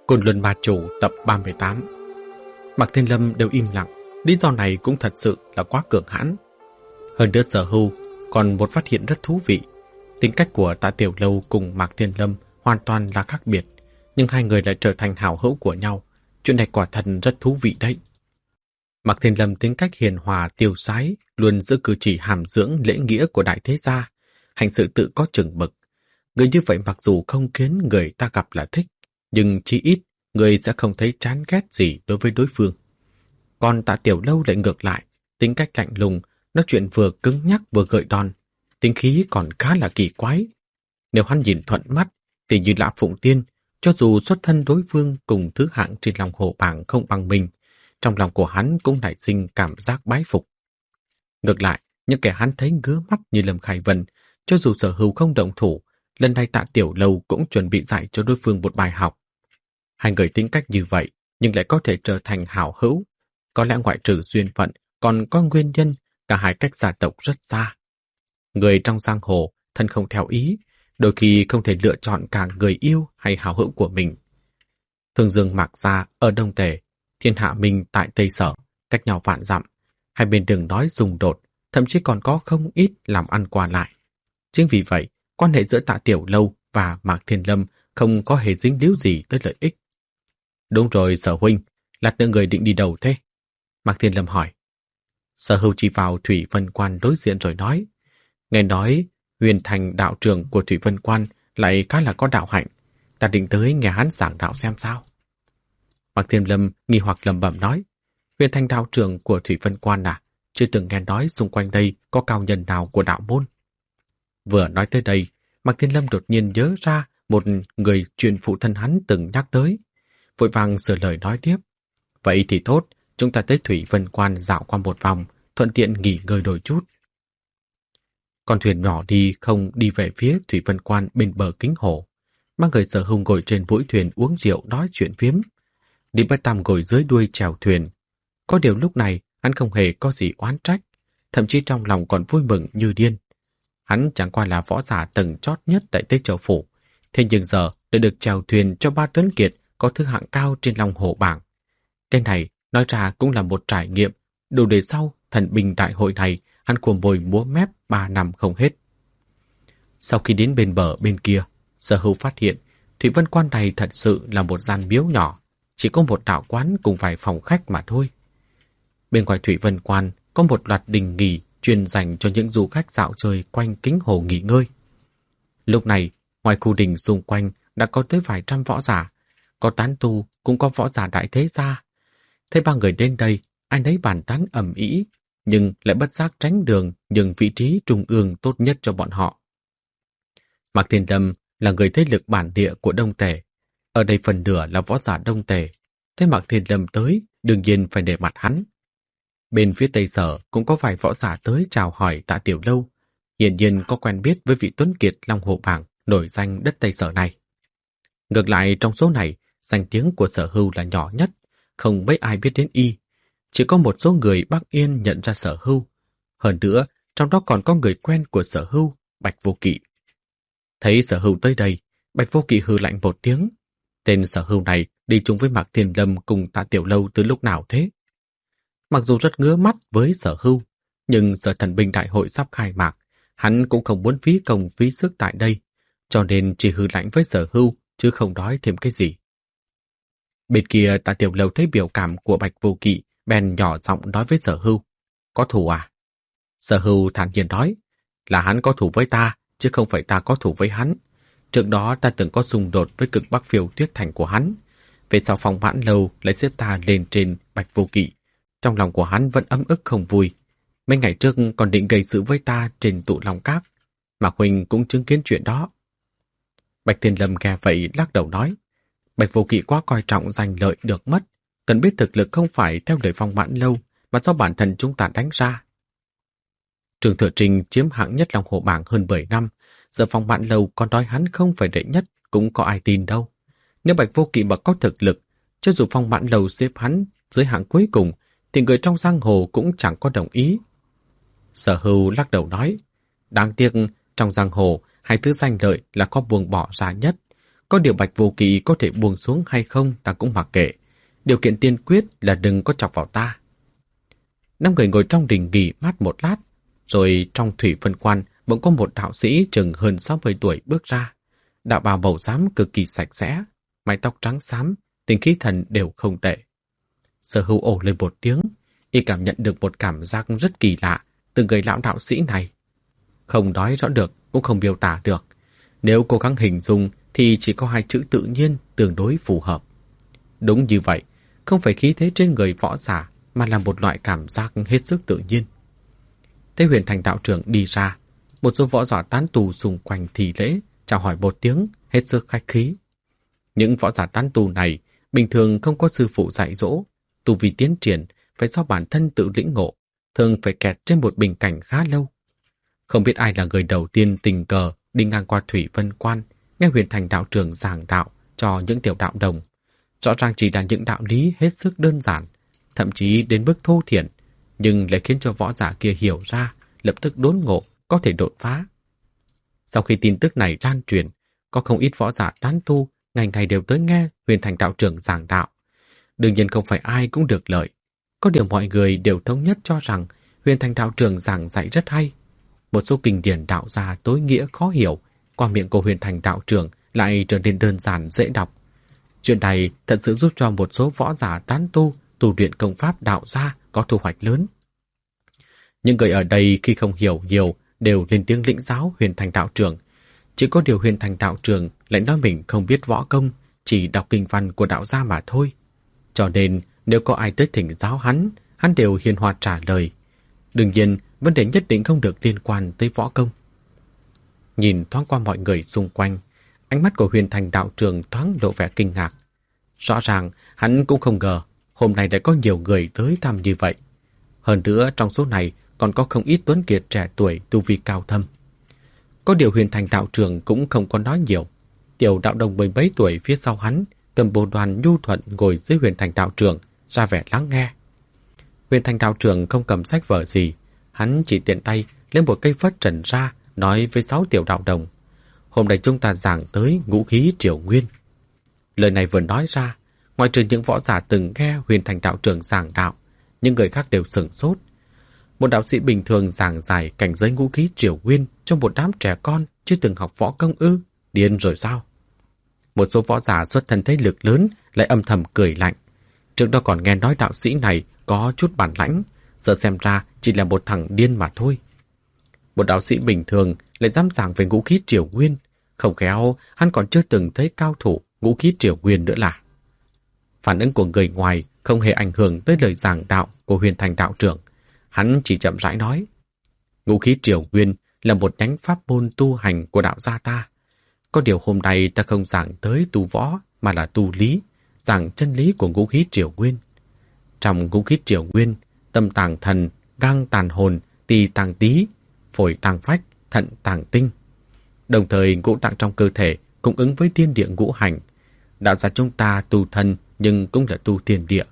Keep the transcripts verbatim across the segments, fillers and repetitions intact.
Côn Luân Ma Chủ tập ba mươi tám. Mạc Thiên Lâm đều im lặng, lý do này cũng thật sự là quá cường hãn. Hơn nữa Sở Hưu còn một phát hiện rất thú vị. Tính cách của Tạ Tiểu Lâu cùng Mạc Thiên Lâm hoàn toàn là khác biệt, nhưng hai người lại trở thành hảo hữu của nhau. Chuyện này quả thật rất thú vị đấy. Mạc Thiên Lâm tính cách hiền hòa tiêu sái, luôn giữ cử chỉ hàm dưỡng lễ nghĩa của đại thế gia, hành sự tự có chừng mực. Người như vậy mặc dù không khiến người ta gặp là thích, nhưng chí ít người sẽ không thấy chán ghét gì đối với đối phương. Còn Tạ Tiểu Lâu lại ngược lại, tính cách lạnh lùng, nói chuyện vừa cứng nhắc vừa gợi đòn, tính khí còn khá là kỳ quái. Nếu hắn nhìn thuận mắt, thì như Lã Phụng Tiên, cho dù xuất thân đối phương cùng thứ hạng trên lòng hồ bảng không bằng mình, trong lòng của hắn cũng nảy sinh cảm giác bái phục. Ngược lại, những kẻ hắn thấy ngứa mắt như Lâm Khải Vân, cho dù Sở Hưu không động thủ, lần này Tạ Tiểu Lâu cũng chuẩn bị dạy cho đối phương một bài học. Hai người tính cách như vậy, nhưng lại có thể trở thành hảo hữu. Có lẽ ngoại trừ duyên phận, còn có nguyên nhân, cả hai cách gia tộc rất xa. Người trong giang hồ, thân không theo ý, đôi khi không thể lựa chọn cả người yêu hay hảo hữu của mình. Thương Dương Mạc Gia ở Đông Tề, Thiên Hạ Minh tại Tây Sở, cách nhau vạn dặm. Hai bên đừng nói xung đột, thậm chí còn có không ít làm ăn qua lại. Chính vì vậy, quan hệ giữa Tạ Tiểu Lâu và Mạc Thiên Lâm không có hề dính líu gì tới lợi ích. Đúng rồi Sở huynh, lát nữa người định đi đâu thế? Mạc Thiên Lâm hỏi. Sở Hưu chỉ vào Thủy Vân Quan đối diện rồi nói. Nghe nói Huyền Thành đạo trưởng của Thủy Vân Quan lại khá là có đạo hạnh. Ta định tới nghe hắn giảng đạo xem sao. Mạc Thiên Lâm nghi hoặc lẩm bẩm nói. Huyền Thành đạo trưởng của Thủy Vân Quan à? Chưa từng nghe nói xung quanh đây có cao nhân nào của đạo môn. Vừa nói tới đây, Mạc Thiên Lâm đột nhiên nhớ ra một người truyền phụ thân hắn từng nhắc tới. Vội vàng sửa lời nói tiếp. Vậy thì tốt, chúng ta tới Thủy Vân Quan dạo qua một vòng, thuận tiện nghỉ ngơi đôi chút. Con thuyền nhỏ đi không đi về phía Thủy Vân Quan bên bờ Kính Hồ. Mang người Sở Hưu ngồi trên mũi thuyền uống rượu nói chuyện phiếm. Lý Bách Tam ngồi dưới đuôi chèo thuyền. Có điều lúc này hắn không hề có gì oán trách, thậm chí trong lòng còn vui mừng như điên. Hắn chẳng qua là võ giả tầng chót nhất tại Tây Châu Phủ, thế nhưng giờ đã được chèo thuyền cho ba tuấn kiệt có thứ hạng cao trên lòng hồ bảng. Cái này nói ra cũng là một trải nghiệm, đủ để sau thần binh đại hội này hắn cuồng bồi múa mép ba năm không hết. Sau khi đến bên bờ bên kia, Sở Hưu phát hiện Thủy Vân Quan này thật sự là một gian miếu nhỏ, chỉ có một đạo quán cùng vài phòng khách mà thôi. Bên ngoài Thủy Vân Quan có một loạt đình nghỉ chuyên dành cho những du khách dạo chơi quanh Kính Hồ nghỉ ngơi. Lúc này, ngoài khu đình xung quanh đã có tới vài trăm võ giả, có tán tu cũng có võ giả đại thế gia. Thấy ba người đến đây, ai nấy bàn tán ầm ĩ, nhưng lại bất giác tránh đường nhường vị trí trung ương tốt nhất cho bọn họ. Mạc Thiên Lâm là người thế lực bản địa của Đông Tề, ở đây phần nửa là võ giả Đông Tề. Thế Mạc Thiên Lâm tới, đương nhiên phải để mặt hắn. Bên phía Tây Sở cũng có vài võ giả tới chào hỏi Tạ Tiểu Lâu, hiển nhiên có quen biết với vị tuấn kiệt Long Hồ Bảng nổi danh đất Tây Sở này. Ngược lại trong số này, danh tiếng của Sở Hưu là nhỏ nhất, không mấy ai biết đến y. Chỉ có một số người Bắc Yên nhận ra Sở Hưu. Hơn nữa, trong đó còn có người quen của Sở Hưu, Bạch Vô Kỵ. Thấy Sở Hưu tới đây, Bạch Vô Kỵ hừ lạnh một tiếng. Tên Sở Hưu này đi chung với Mạc Thiên Lâm cùng Tạ Tiểu Lâu từ lúc nào thế? Mặc dù rất ngứa mắt với Sở Hưu, nhưng giờ thần binh đại hội sắp khai mạc, hắn cũng không muốn phí công phí sức tại đây, cho nên chỉ hừ lạnh với Sở Hưu chứ không nói thêm cái gì. Bên kia Tạ Tiểu Lâu thấy biểu cảm của Bạch Vô Kỵ, bèn nhỏ giọng nói với Sở Hưu. Có thù à? Sở Hưu thản nhiên nói, là hắn có thù với ta, chứ không phải ta có thù với hắn. Trước đó ta từng có xung đột với cực Bắc Phiêu Tuyết Thành của hắn. Về sau Phong Vãn Lâu lại xếp ta lên trên Bạch Vô Kỵ. Trong lòng của hắn vẫn ấm ức không vui. Mấy ngày trước còn định gây sự với ta trên tụ Long Các. Mạc huynh cũng chứng kiến chuyện đó. Bạch Thiên Lâm nghe vậy lắc đầu nói, Bạch Vô Kỵ quá coi trọng giành lợi được mất, cần biết thực lực không phải theo lời Phong Vãn Lâu mà do bản thân chúng ta đánh ra. Trường Thừa Trinh chiếm hạng nhất Long Hồ Bảng hơn mười năm, giờ Phong Vãn Lâu còn nói hắn không phải đệ nhất cũng có ai tin đâu. Nếu Bạch Vô Kỵ mà có thực lực, cho dù Phong Vãn Lâu xếp hắn dưới hạng cuối cùng, thì người trong giang hồ cũng chẳng có đồng ý. Sở Hưu lắc đầu nói, đáng tiếc trong giang hồ hai thứ danh lợi là có buông bỏ ra nhất, Có điều Bạch Vô Kỵ có thể buông xuống hay không ta cũng mặc kệ. Điều kiện tiên quyết là đừng có chọc vào ta. Năm người ngồi trong đình nghỉ mát một lát, rồi trong thủy phân quan bỗng có một đạo sĩ chừng hơn sáu mươi tuổi bước ra. Đạo bào màu xám cực kỳ sạch sẽ, mái tóc trắng xám, tinh khí thần đều không tệ. Sở Hưu ồ lên một tiếng, y cảm nhận được một cảm giác rất kỳ lạ từ người lão đạo sĩ này. Không nói rõ được, cũng không miêu tả được. Nếu cố gắng hình dung thì chỉ có hai chữ tự nhiên tương đối phù hợp. Đúng như vậy, không phải khí thế trên người võ giả, mà là một loại cảm giác hết sức tự nhiên. Thấy Huyền Thành đạo trưởng đi ra, một số võ giả tán tu xung quanh thì lễ, chào hỏi một tiếng, hết sức khách khí. Những võ giả tán tu này bình thường không có sư phụ dạy dỗ, tu vi tiến triển phải do bản thân tự lĩnh ngộ, thường phải kẹt trên một bình cảnh khá lâu. Không biết ai là người đầu tiên tình cờ đi ngang qua thủy vân quan, nghe Huyền Thành đạo trưởng giảng đạo cho những tiểu đạo đồng. Rõ ràng chỉ là những đạo lý hết sức đơn giản, thậm chí đến mức thô thiển, nhưng lại khiến cho võ giả kia hiểu ra, lập tức đốn ngộ, có thể đột phá. Sau khi tin tức này lan truyền, có không ít võ giả tán tu ngày ngày đều tới nghe Huyền Thành đạo trưởng giảng đạo. Đương nhiên không phải ai cũng được lợi. Có điều mọi người đều thống nhất cho rằng Huyền Thành đạo trưởng giảng dạy rất hay. Một số kinh điển đạo gia tối nghĩa khó hiểu, qua miệng của Huyền Thành đạo trưởng lại trở nên đơn giản dễ đọc. Chuyện này thật sự giúp cho một số võ giả tán tu tu luyện công pháp đạo gia có thu hoạch lớn. Những người ở đây khi không hiểu nhiều đều lên tiếng lĩnh giáo Huyền Thành đạo trưởng. Chỉ có điều Huyền Thành đạo trưởng lại nói mình không biết võ công, chỉ đọc kinh văn của đạo gia mà thôi. Cho nên nếu có ai tới thỉnh giáo hắn, hắn đều hiền hòa trả lời. Đương nhiên, vấn đề nhất định không được liên quan tới võ công. Nhìn thoáng qua mọi người xung quanh, ánh mắt của Huyền Thành đạo trưởng thoáng lộ vẻ kinh ngạc. Rõ ràng, hắn cũng không ngờ hôm nay lại có nhiều người tới thăm như vậy. Hơn nữa, trong số này còn có không ít tuấn kiệt trẻ tuổi tu vi cao thâm. Có điều Huyền Thành đạo trưởng cũng không có nói nhiều. Tiểu đạo đồng mười mấy tuổi phía sau hắn, cầm bồ đoàn nhu thuận ngồi dưới Huyền Thành đạo trưởng, ra vẻ lắng nghe. Huyền Thành đạo trưởng không cầm sách vở gì, hắn chỉ tiện tay lấy một cây phất trần ra, nói với sáu tiểu đạo đồng: hôm nay chúng ta giảng tới ngũ khí triều nguyên. Lời này vừa nói ra, ngoài trừ những võ giả từng nghe Huyền Thành đạo trưởng giảng đạo, những người khác đều sửng sốt. Một đạo sĩ bình thường giảng giải cảnh giới ngũ khí triều nguyên trong một đám trẻ con chưa từng học võ công ư, điên rồi sao? Một số võ giả xuất thân thế lực lớn lại âm thầm cười lạnh. Trước đó còn nghe nói đạo sĩ này có chút bản lãnh, giờ xem ra chỉ là một thằng điên mà thôi. Một đạo sĩ bình thường lại dám giảng về ngũ khí triều nguyên, không khéo hắn còn chưa từng thấy cao thủ ngũ khí triều nguyên nữa là. Phản ứng của người ngoài không hề ảnh hưởng tới lời giảng đạo của Huyền Thành đạo trưởng. Hắn chỉ chậm rãi nói: ngũ khí triều nguyên là một nhánh pháp môn tu hành của đạo gia ta. Có điều hôm nay ta không giảng tới tu võ mà là tu lý, giảng chân lý của ngũ khí triều nguyên. Trong ngũ khí triều nguyên, tâm tàng thần, gang tàn hồn, tỳ tàng tý, phổi tàng phách, thận tàng tinh. Đồng thời ngũ tạng trong cơ thể cũng ứng với thiên địa ngũ hành. Đạo gia chúng ta tu thân nhưng cũng là tu thiên địa.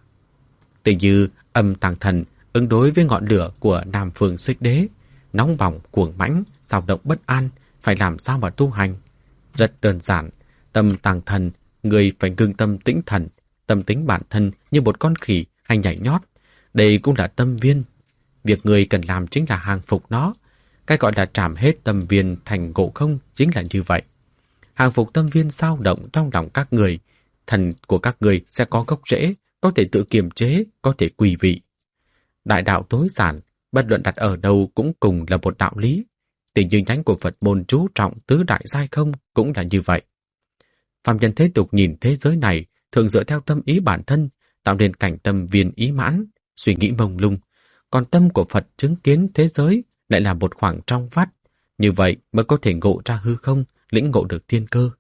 Tỉ như âm tàng thần ứng đối với ngọn lửa của Nam Phương Xích Đế, nóng bỏng, cuồng mãnh, dao động bất an, phải làm sao mà tu hành? Rất đơn giản, tâm tàng thần, người phải ngưng tâm tĩnh thần, tâm tính bản thân như một con khỉ hay nhảy nhót. Đây cũng là tâm viên. Việc người cần làm chính là hàng phục nó. Cái gọi là trảm hết tâm viên thành ngộ không chính là như vậy. Hàng phục tâm viên dao động trong lòng các người, thần của các người sẽ có gốc rễ, có thể tự kiềm chế, có thể quỳ vị. Đại đạo tối giản, bất luận đặt ở đâu cũng cùng là một đạo lý. Tình như nhánh của Phật môn chú trọng tứ đại giai không cũng là như vậy. Phàm nhân thế tục nhìn thế giới này thường dựa theo tâm ý bản thân, tạo nên cảnh tâm viên ý mãn, suy nghĩ mông lung. Còn tâm của Phật chứng kiến thế giới lại là một khoảng trong vắt. Như vậy mới có thể ngộ ra hư không, lĩnh ngộ được thiên cơ.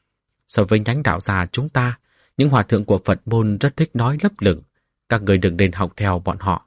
So với nhánh đạo gia chúng ta, những hòa thượng của Phật môn rất thích nói lấp lửng. Các người đừng nên học theo bọn họ.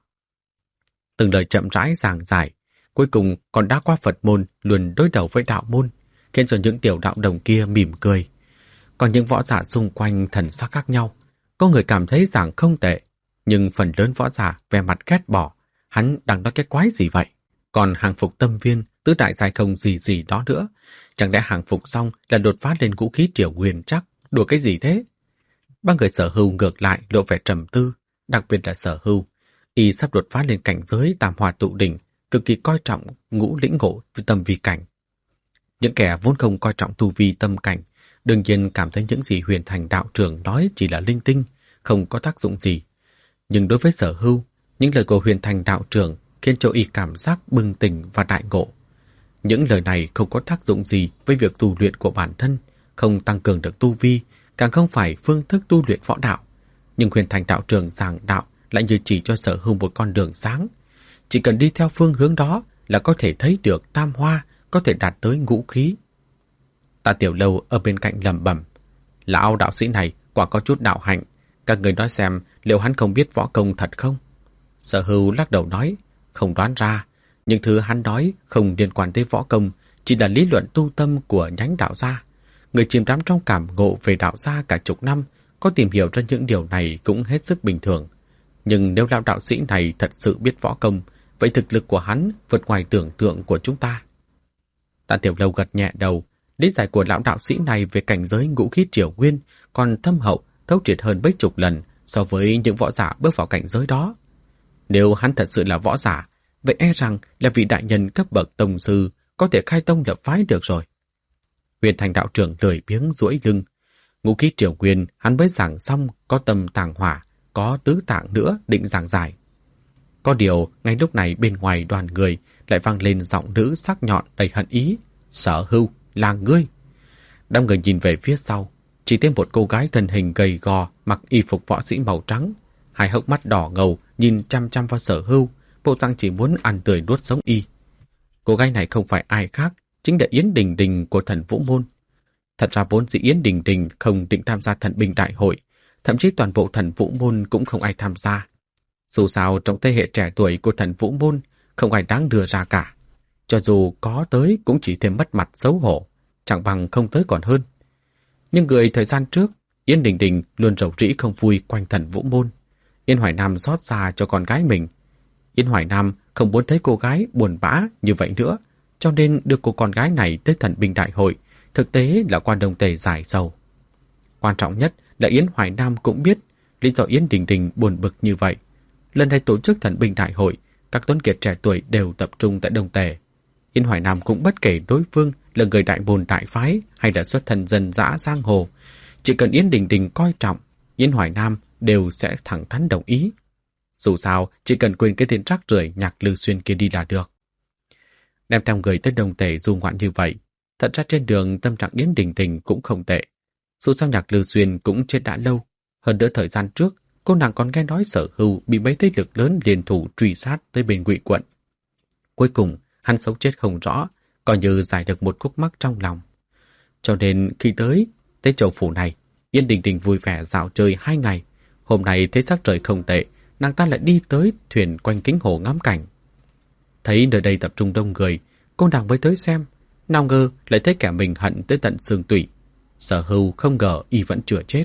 Từng lời chậm rãi giảng giải, cuối cùng còn đã qua Phật môn luôn đối đầu với đạo môn, khiến cho những tiểu đạo đồng kia mỉm cười. Còn những võ giả xung quanh thần sắc khác nhau, có người cảm thấy giảng không tệ, nhưng phần lớn võ giả vẻ mặt ghét bỏ, hắn đang nói cái quái gì vậy? Còn hàng phục tâm viên, tứ đại giai không gì gì đó nữa, Chẳng lẽ hàng phục xong là đột phá lên ngũ khí triều nguyên chắc? Đùa cái gì thế? Ba người Sở Hưu ngược lại lộ vẻ trầm tư, đặc biệt là Sở Hưu. Y sắp đột phá lên cảnh giới tam hòa tụ đỉnh, cực kỳ coi trọng ngũ lĩnh ngộ tâm vi cảnh. Những kẻ vốn không coi trọng tu vi tâm cảnh, đương nhiên cảm thấy những gì Huyền Thành đạo trưởng nói chỉ là linh tinh, không có tác dụng gì. Nhưng đối với Sở Hưu, những lời của Huyền Thành đạo trưởng khiến cho y cảm giác bừng tỉnh và đại ngộ. Những lời này không có tác dụng gì với việc tu luyện của bản thân, không tăng cường được tu vi, càng không phải phương thức tu luyện võ đạo. Nhưng Huyền Thành đạo trưởng giảng đạo lại như chỉ cho Sở Hưu một con đường sáng. Chỉ cần đi theo phương hướng đó là có thể thấy được tam hoa, có thể đạt tới ngũ khí. Tạ Tiểu Lâu ở bên cạnh lẩm bẩm, lão đạo sĩ này quả có chút đạo hạnh, các người nói xem liệu hắn không biết võ công thật không? Sở Hưu lắc đầu nói, không đoán ra, những thứ hắn nói không liên quan tới võ công, chỉ là lý luận tu tâm của nhánh đạo gia. Người chìm đắm trong cảm ngộ về đạo gia cả chục năm, có tìm hiểu ra những điều này cũng hết sức bình thường. Nhưng nếu lão đạo sĩ này thật sự biết võ công, vậy thực lực của hắn vượt ngoài tưởng tượng của chúng ta. Tạ Tiểu Lâu gật nhẹ đầu, lý giải của lão đạo sĩ này về cảnh giới ngũ khí triều nguyên còn thâm hậu, thấu triệt hơn mấy chục lần so với những võ giả bước vào cảnh giới đó. Nếu hắn thật sự là võ giả, vậy e rằng là vị đại nhân cấp bậc tông sư có thể khai tông lập phái được rồi. Huyền Thành đạo trưởng lười biếng duỗi lưng. Ngũ khí triều nguyên hắn mới giảng xong, có tâm tàng hỏa, có tứ tạng nữa định giảng giải. Có điều ngay lúc này bên ngoài đoàn người lại vang lên giọng nữ sắc nhọn đầy hận ý. Sở Hưu, là ngươi. Đám người nhìn về phía sau, chỉ thấy một cô gái thân hình gầy gò mặc y phục võ sĩ màu trắng, hai hốc mắt đỏ ngầu nhìn chăm chăm vào Sở Hưu, bộ dạng chỉ muốn ăn tươi nuốt sống y. Cô gái này không phải ai khác, chính là Yến Đình Đình của Thần Vũ Môn. Thật ra vốn dĩ Yến Đình Đình không định tham gia thần binh đại hội, thậm chí toàn bộ Thần Vũ Môn cũng không ai tham gia. Dù sao trong thế hệ trẻ tuổi của Thần Vũ Môn, không ai đáng đưa ra cả. Cho dù có tới cũng chỉ thêm mất mặt xấu hổ, chẳng bằng không tới còn hơn. Nhưng người thời gian trước, Yến Đình Đình luôn rầu rĩ không vui quanh Thần Vũ Môn. Yến Hoài Nam rót ra cho con gái mình. Yến Hoài Nam không muốn thấy cô gái buồn bã như vậy nữa, cho nên đưa cô con gái này tới thần binh đại hội, thực tế là quan đồng tề giải sầu. Quan trọng nhất là Yến Hoài Nam cũng biết lý do Yến Đình Đình buồn bực như vậy. Lần này tổ chức thần binh đại hội, các tuấn kiệt trẻ tuổi đều tập trung tại Đông Tề. Yến Hoài Nam cũng bất kể đối phương là người đại môn đại phái hay là xuất thân dân dã giang hồ. Chỉ cần Yến Đình Đình coi trọng, Yến Hoài Nam đều sẽ thẳng thắn đồng ý. Dù sao, chỉ cần quên cái tên rác rưởi Nhạc Lư Xuyên kia đi là được. Đem theo người tới Đông Tề du ngoạn như vậy, thật ra trên đường tâm trạng Yến Đình Đình cũng không tệ. Dù sao Nhạc Lư Xuyên cũng chết đã lâu. Hơn nữa thời gian trước, cô nàng còn nghe nói Sở Hưu bị mấy thế lực lớn liên thủ truy sát tới bên Ngụy quận. Cuối cùng, hắn sống chết không rõ, coi như giải được một khúc mắc trong lòng. Cho nên khi tới tới châu phủ này, Yến Đình Đình vui vẻ dạo chơi hai ngày. Hôm nay thấy sắc trời không tệ, nàng ta lại đi tới thuyền quanh kính hồ ngắm cảnh. Thấy nơi đây tập trung đông người, cô nàng mới tới xem. Nào ngờ lại thấy kẻ mình hận tới tận xương tủy. Sở Hưu không ngờ y vẫn chưa chết.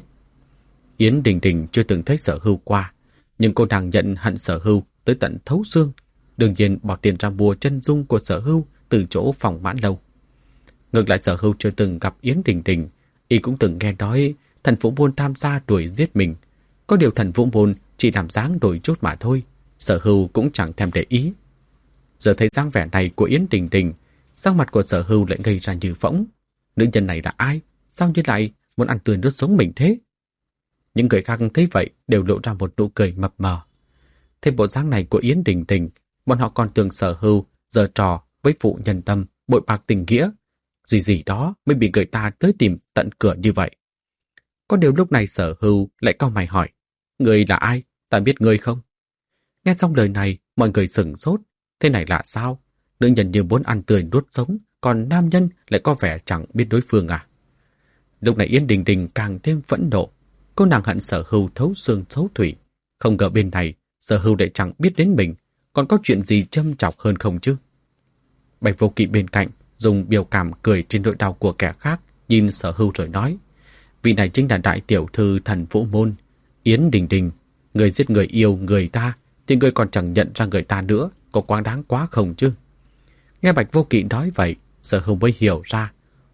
Yến Đình Đình chưa từng thấy Sở Hưu qua, nhưng cô nàng nhận hận Sở Hưu tới tận thấu xương. Đương nhiên bỏ tiền ra mua chân dung của Sở Hưu từ chỗ phòng mãn lâu. Ngược lại Sở Hưu chưa từng gặp Yến Đình Đình, y cũng từng nghe nói Thần Vũ Môn tham gia đuổi giết mình. Có điều Thần Vũ Môn chỉ làm dáng đổi chút mà thôi, Sở Hưu cũng chẳng thèm để ý. Giờ thấy dáng vẻ này của Yến Đình Đình, sắc mặt của Sở Hưu lại ngây ra như phỗng. Nữ nhân này là ai? Sao như lại muốn ăn tươi nuốt sống mình thế? Những người khác thấy vậy đều lộ ra một nụ cười mập mờ. Thấy bộ dáng này của Yến Đình Đình, bọn họ còn tưởng Sở Hưu giở trò với phụ nhân tâm, bội bạc tình nghĩa. Gì gì đó mới bị người ta tới tìm tận cửa như vậy. Có điều lúc này Sở Hưu lại cau mày hỏi, người là ai? Ta biết người không? Nghe xong lời này, mọi người sửng sốt. Thế này là sao? Nữ nhân như muốn ăn tươi nuốt sống, còn nam nhân lại có vẻ chẳng biết đối phương à? Lúc này Yến Đình Đình càng thêm phẫn nộ. Cô nàng hận Sở Hưu thấu xương thấu thủy. Không ngờ bên này, Sở Hưu lại chẳng biết đến mình, còn có chuyện gì châm chọc hơn không chứ? Bạch Vô Kỵ bên cạnh dùng biểu cảm cười trên nỗi đau của kẻ khác, nhìn Sở Hưu rồi nói, vị này chính là đại tiểu thư Thần Vũ Môn, Yến Đình Đình. Người giết người yêu người ta, thì người còn chẳng nhận ra người ta nữa, có quá đáng quá không chứ? Nghe Bạch Vô Kỵ nói vậy, Sở Hưu mới hiểu ra,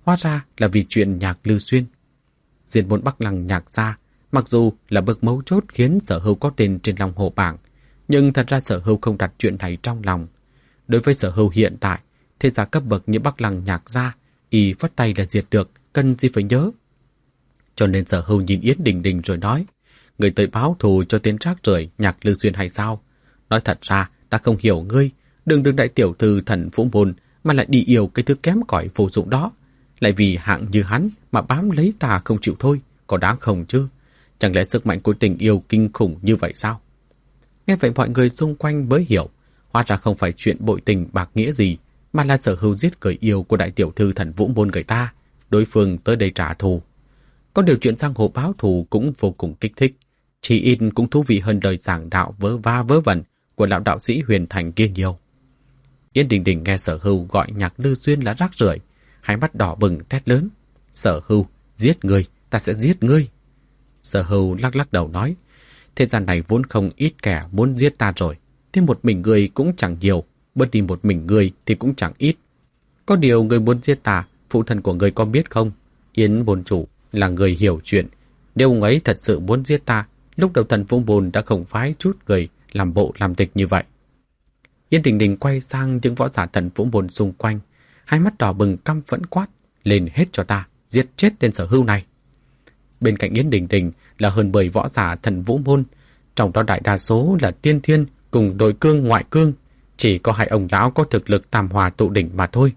hóa ra là vì chuyện Nhạc Lư Xuyên. Diệt môn Bắc Lăng Nhạc gia, mặc dù là bậc mấu chốt khiến Sở Hưu có tên trên lòng hồ bảng, nhưng thật ra Sở Hưu không đặt chuyện này trong lòng. Đối với Sở Hưu hiện tại, thế gia cấp bậc như Bắc Lăng Nhạc gia, y phất tay là diệt được, cần gì phải nhớ. Cho nên Sở Hưu nhìn Yến Đình Đình rồi nói, người tới báo thù cho tên rác rưởi Nhạc Lư Xuyên hay sao? Nói thật ra, ta không hiểu ngươi, đừng đừng đại tiểu thư thần Vũ Môn mà lại đi yêu cái thứ kém cỏi vô dụng đó. Lại vì hạng như hắn mà bám lấy ta không chịu thôi, có đáng không chứ? Chẳng lẽ sức mạnh của tình yêu kinh khủng như vậy sao? Nghe vậy mọi người xung quanh mới hiểu, hóa ra không phải chuyện bội tình bạc nghĩa gì, mà là Sở Hưu giết người yêu của đại tiểu thư thần Vũ Môn người ta, đối phương tới đây trả thù. Có điều chuyện giang hồ báo thù cũng vô cùng kích thích, chỉ ít cũng thú vị hơn lời giảng đạo vớ va vớ vẩn của lão đạo sĩ Huyền Thành kia nhiều. Yến Đình Đình nghe Sở Hưu gọi Nhạc Lư Xuyên là rác rưởi, hai mắt đỏ bừng thét lớn, Sở Hưu, giết ngươi, ta sẽ giết ngươi. Sở Hưu lắc lắc đầu nói, thế gian này vốn không ít kẻ muốn giết ta rồi, thêm một mình ngươi cũng chẳng nhiều, bớt đi một mình ngươi thì cũng chẳng ít. Có điều ngươi muốn giết ta, phụ thân của ngươi có biết không? Yến Môn chủ là người hiểu chuyện, nếu ông ấy thật sự muốn giết ta, lúc đầu thần Vũ Môn đã không phái chút người làm bộ làm tịch như vậy. Yến Đình Đình quay sang những võ giả thần Vũ Môn xung quanh, hai mắt đỏ bừng căm phẫn quát, lên hết cho ta, giết chết tên Sở Hưu này. Bên cạnh Yến Đình Đình là hơn mười võ giả thần Vũ Môn, trong đó đại đa số là tiên thiên cùng đội cương ngoại cương, chỉ có hai ông lão có thực lực tam hòa tụ đỉnh mà thôi.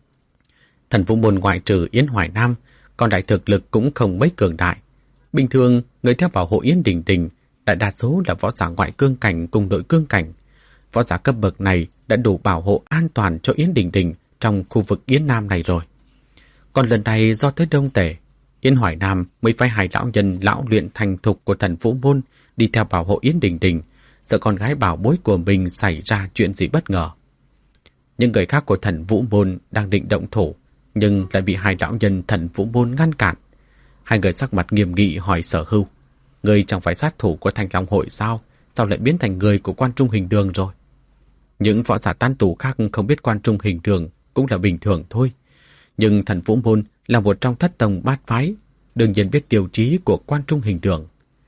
Thần Vũ Môn ngoại trừ Yến Hoài Nam, còn đại thực lực cũng không mấy cường đại. Bình thường, người theo bảo hộ Yến Đình Đình, đại đa số là võ giả ngoại cương cảnh cùng đội cương cảnh. Võ giả cấp bậc này đã đủ bảo hộ an toàn cho Yến Đình Đình trong khu vực Yến Nam này rồi. Còn lần này do tới đông tể, Yến Hoài Nam mới phái hai lão nhân lão luyện thành thục của thần Vũ Môn đi theo bảo hộ Yến Đình Đình, sợ con gái bảo bối của mình xảy ra chuyện gì bất ngờ. Những người khác của thần Vũ Môn đang định động thủ, nhưng lại bị hai lão nhân thần Vũ Môn ngăn cản. Hai người sắc mặt nghiêm nghị hỏi Sở Hưu, người chẳng phải sát thủ của Thanh Long Hội sao? Sao lại biến thành người của Quan Trung Hình Đường rồi? Những võ giả tan tù khác không biết Quan Trung Hình Đường cũng là bình thường thôi. Nhưng thần Vũ Môn là một trong thất tông bát phái, đương nhiên biết tiêu chí của Quan Trung Hình Đường.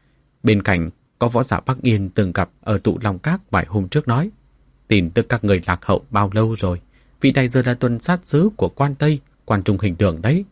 Bên cạnh có võ giả Bắc Yên từng gặp ở tụ Long Các vài hôm trước nói, tin tức các người lạc hậu bao lâu rồi, vị này giờ là tuần sát sứ của Quan Tây, Quan Trung Hình Đường đấy.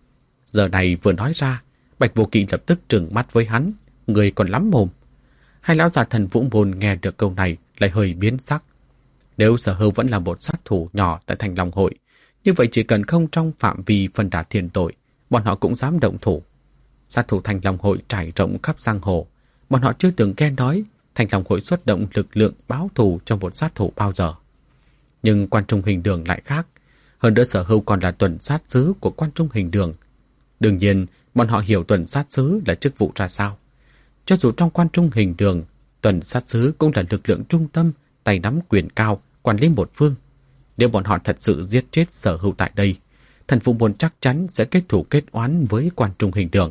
Giờ này vừa nói ra, Bạch Vô Kỵ lập tức trừng mắt với hắn, người còn lắm mồm. Hai lão già thần Vũ Môn nghe được câu này lại hơi biến sắc. Nếu Sở Hưu vẫn là một sát thủ nhỏ tại Thanh Long Hội, như vậy chỉ cần không trong phạm vi phân đả thiên tội, bọn họ cũng dám động thủ. Sát thủ Thanh Long Hội trải rộng khắp giang hồ, bọn họ chưa từng nghe nói Thanh Long Hội xuất động lực lượng báo thù cho một sát thủ bao giờ. Nhưng Quan Trung Hình Đường lại khác, hơn nữa Sở Hưu còn là tuần sát sứ của Quan Trung Hình Đường. Đương nhiên, bọn họ hiểu tuần sát sứ là chức vụ ra sao. Cho dù trong Quan Trung Hình Đường, tuần sát sứ cũng là lực lượng trung tâm, tay nắm quyền cao, quản lý một phương. Nếu bọn họ thật sự giết chết Sở Hưu tại đây, thần Vũ Môn chắc chắn sẽ kết thủ kết oán với Quan Trung Hình Đường.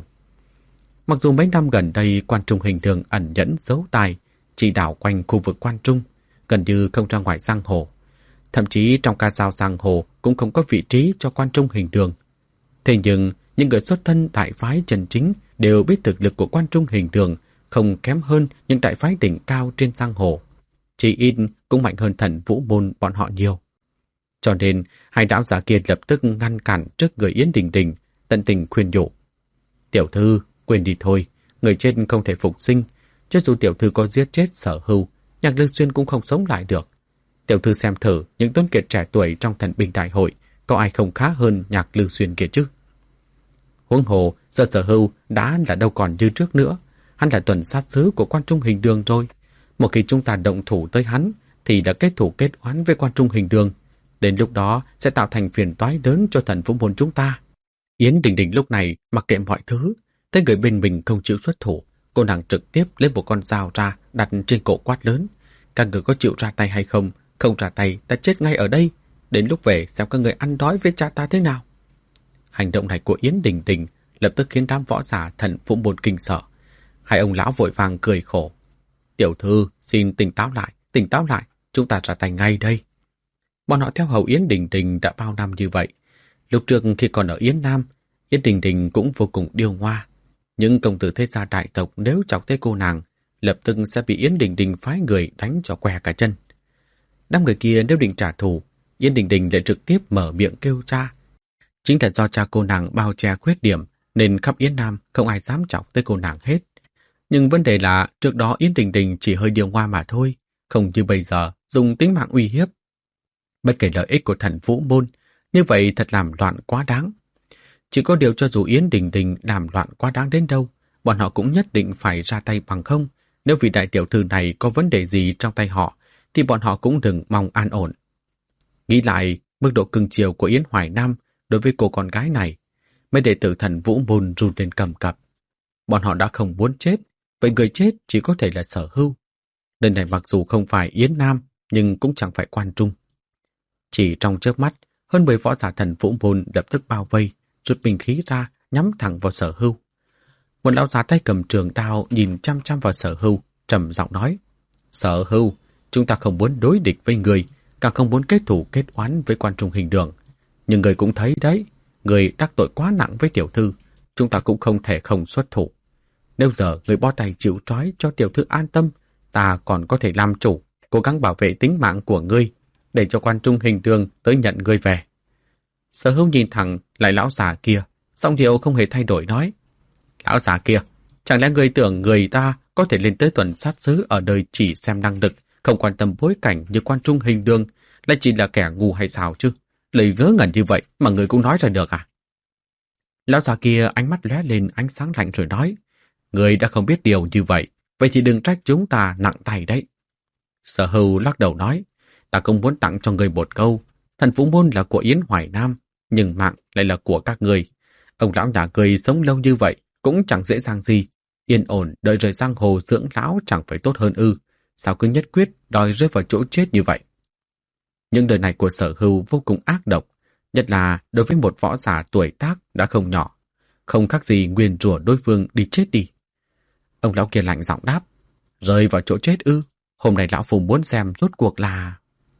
Mặc dù mấy năm gần đây Quan Trung Hình Đường ẩn nhẫn giấu tài, chỉ đảo quanh khu vực Quan Trung, gần như không ra ngoài giang hồ. Thậm chí trong ca dao giang hồ cũng không có vị trí cho Quan Trung Hình Đường. Thế nhưng, những người xuất thân đại phái chân chính đều biết thực lực của Quan Trung Hình Đường không kém hơn những đại phái đỉnh cao trên giang hồ. Chỉ ít cũng mạnh hơn thần Vũ Môn bọn họ nhiều. Cho nên, hai lão già kia lập tức ngăn cản trước người Yến Đình Đình, tận tình khuyên nhủ. Tiểu thư, quên đi thôi, người chết không thể phục sinh. Cho dù tiểu thư có giết chết Sở Hưu, Nhạc Lư Xuyên cũng không sống lại được. Tiểu thư xem thử những tuấn kiệt trẻ tuổi trong thần binh đại hội, có ai không khá hơn Nhạc Lư Xuyên kia chứ? Huống hồ, giờ Sở Hưu đã là đâu còn như trước nữa. Hắn là tuần sát sứ của Quan Trung Hình Đường rồi. Một khi chúng ta động thủ tới hắn, thì đã kết thủ kết oán với Quan Trung Hình Đường. Đến lúc đó sẽ tạo thành phiền toái lớn cho thần Vũ Môn chúng ta. Yến Đình Đình lúc này mặc kệ mọi thứ, thấy người bên mình không chịu xuất thủ, cô nàng trực tiếp lấy một con dao ra đặt trên cổ quát lớn. Các người có chịu ra tay hay không? Không ra tay, ta chết ngay ở đây. Đến lúc về xem các người ăn đói với cha ta thế nào. Hành động này của Yến Đình Đình lập tức khiến đám võ giả thần Vũ Môn kinh sợ. Hai ông lão vội vàng cười khổ. Tiểu thư, xin tỉnh táo lại, tỉnh táo lại, chúng ta ra tay ngay đây. Bọn họ theo hầu Yến Đình Đình đã bao năm như vậy. Lúc trước khi còn ở Yến Nam, Yến Đình Đình cũng vô cùng điêu ngoa. Những công tử thế gia đại tộc nếu chọc tới cô nàng, lập tức sẽ bị Yến Đình Đình phái người đánh cho què cả chân. Đám người kia nếu định trả thù, Yến Đình Đình lại trực tiếp mở miệng kêu cha. Chính là do cha cô nàng bao che khuyết điểm, nên khắp Yến Nam không ai dám chọc tới cô nàng hết. Nhưng vấn đề là trước đó Yến Đình Đình chỉ hơi điêu ngoa mà thôi, không như bây giờ dùng tính mạng uy hiếp. Bất kể lợi ích của thần Vũ Môn, như vậy thật làm loạn quá đáng. Chỉ có điều cho dù Yến Đình Đình làm loạn quá đáng đến đâu, bọn họ cũng nhất định phải ra tay bằng không. Nếu vị đại tiểu thư này có vấn đề gì trong tay họ, thì bọn họ cũng đừng mong an ổn. Nghĩ lại mức độ cưng chiều của Yến Hoài Nam đối với cô con gái này, mấy đệ tử thần Vũ Môn run lên cầm cập. Bọn họ đã không muốn chết, vậy người chết chỉ có thể là Sở Hưu. Nơi này mặc dù không phải Yến Nam, nhưng cũng chẳng phải Quan Trung. Chỉ trong chớp mắt, hơn mười võ giả thần Vũ Môn lập tức bao vây, rút binh khí ra, nhắm thẳng vào Sở Hưu. Một lão già tay cầm trường đao nhìn chăm chăm vào Sở Hưu, trầm giọng nói: Sở Hưu, chúng ta không muốn đối địch với người, càng không muốn kết thù kết oán với Quan Trung Hình Đường. Nhưng người cũng thấy đấy, người đắc tội quá nặng với tiểu thư, chúng ta cũng không thể không xuất thủ. Nếu giờ người bó tay chịu trói cho tiểu thư an tâm, ta còn có thể làm chủ, cố gắng bảo vệ tính mạng của ngươi, để cho Quan Trung Hình Đường tới nhận ngươi về. Sở Hưu nhìn thẳng lại lão già kia, giọng điệu không hề thay đổi nói: Lão già kia, chẳng lẽ ngươi tưởng người ta có thể lên tới tuần sát xứ ở đời chỉ xem năng lực, không quan tâm bối cảnh như Quan Trung Hình Đường, lại chỉ là kẻ ngu hay sao chứ? Lời ngớ ngẩn như vậy mà người cũng nói ra được à? Lão già kia ánh mắt lóe lên ánh sáng lạnh rồi nói: Người đã không biết điều như vậy, vậy thì đừng trách chúng ta nặng tay đấy. Sở Hưu lắc đầu nói: Ta cũng muốn tặng cho người một câu, thần Vũ Môn là của Yến Hoài Nam, nhưng mạng lại là của các người. Ông lão nhà người sống lâu như vậy cũng chẳng dễ dàng gì, yên ổn đợi rời giang hồ dưỡng lão chẳng phải tốt hơn ư? Sao cứ nhất quyết đòi rơi vào chỗ chết như vậy? Những lời này của Sở Hưu vô cùng ác độc, nhất là đối với một võ giả tuổi tác đã không nhỏ, không khác gì nguyền rủa đối phương đi chết đi. Ông lão kia lạnh giọng đáp: Rơi vào chỗ chết ư? Hôm nay lão phu muốn xem rốt cuộc là...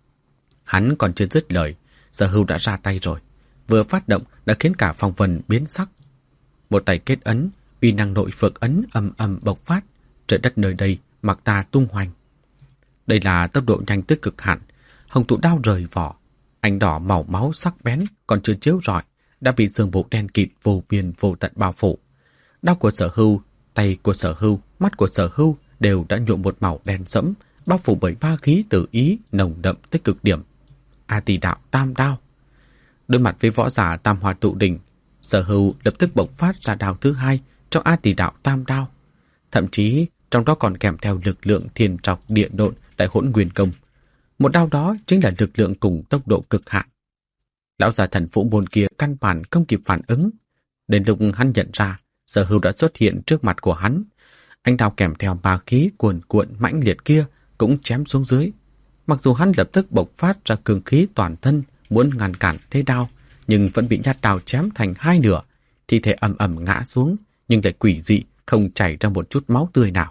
Hắn còn chưa dứt lời, Sở Hưu đã ra tay rồi. Vừa phát động đã khiến cả phong vân biến sắc. Một tay kết ấn, uy năng nội phược ấn ầm ầm bộc phát, trời đất nơi đây mặc ta tung hoành. Đây là tốc độ nhanh tới cực hạn. Hồng tụ đao rời vỏ, ánh đỏ màu máu sắc bén còn chưa chiếu rọi, đã bị sương mù đen kịt vô biên vô tận bao phủ. Đao của Sở Hưu, tay của Sở Hưu, mắt của Sở Hưu đều đã nhuộm một màu đen sẫm, bao phủ bởi ba khí tử ý nồng đậm tới cực điểm. A Tỳ Đạo Tam Đao. Đối mặt với võ giả Tam Hoa Tụ Đỉnh, Sở Hưu lập tức bộc phát ra đao thứ hai trong A Tỳ Đạo Tam Đao, thậm chí trong đó còn kèm theo lực lượng thiên trọc địa độn đại hỗn nguyên công. Một đao đó chính là lực lượng cùng tốc độ cực hạn. Lão già thần Vũ Môn kia căn bản không kịp phản ứng. Đến lúc hắn nhận ra, Sở Hưu đã xuất hiện trước mặt của hắn. Anh đao kèm theo ba khí cuồn cuộn mãnh liệt kia cũng chém xuống dưới. Mặc dù hắn lập tức bộc phát ra cường khí toàn thân muốn ngăn cản thế đao, nhưng vẫn bị nhát đao chém thành hai nửa, thi thể ầm ầm ngã xuống, nhưng lại quỷ dị không chảy ra một chút máu tươi nào.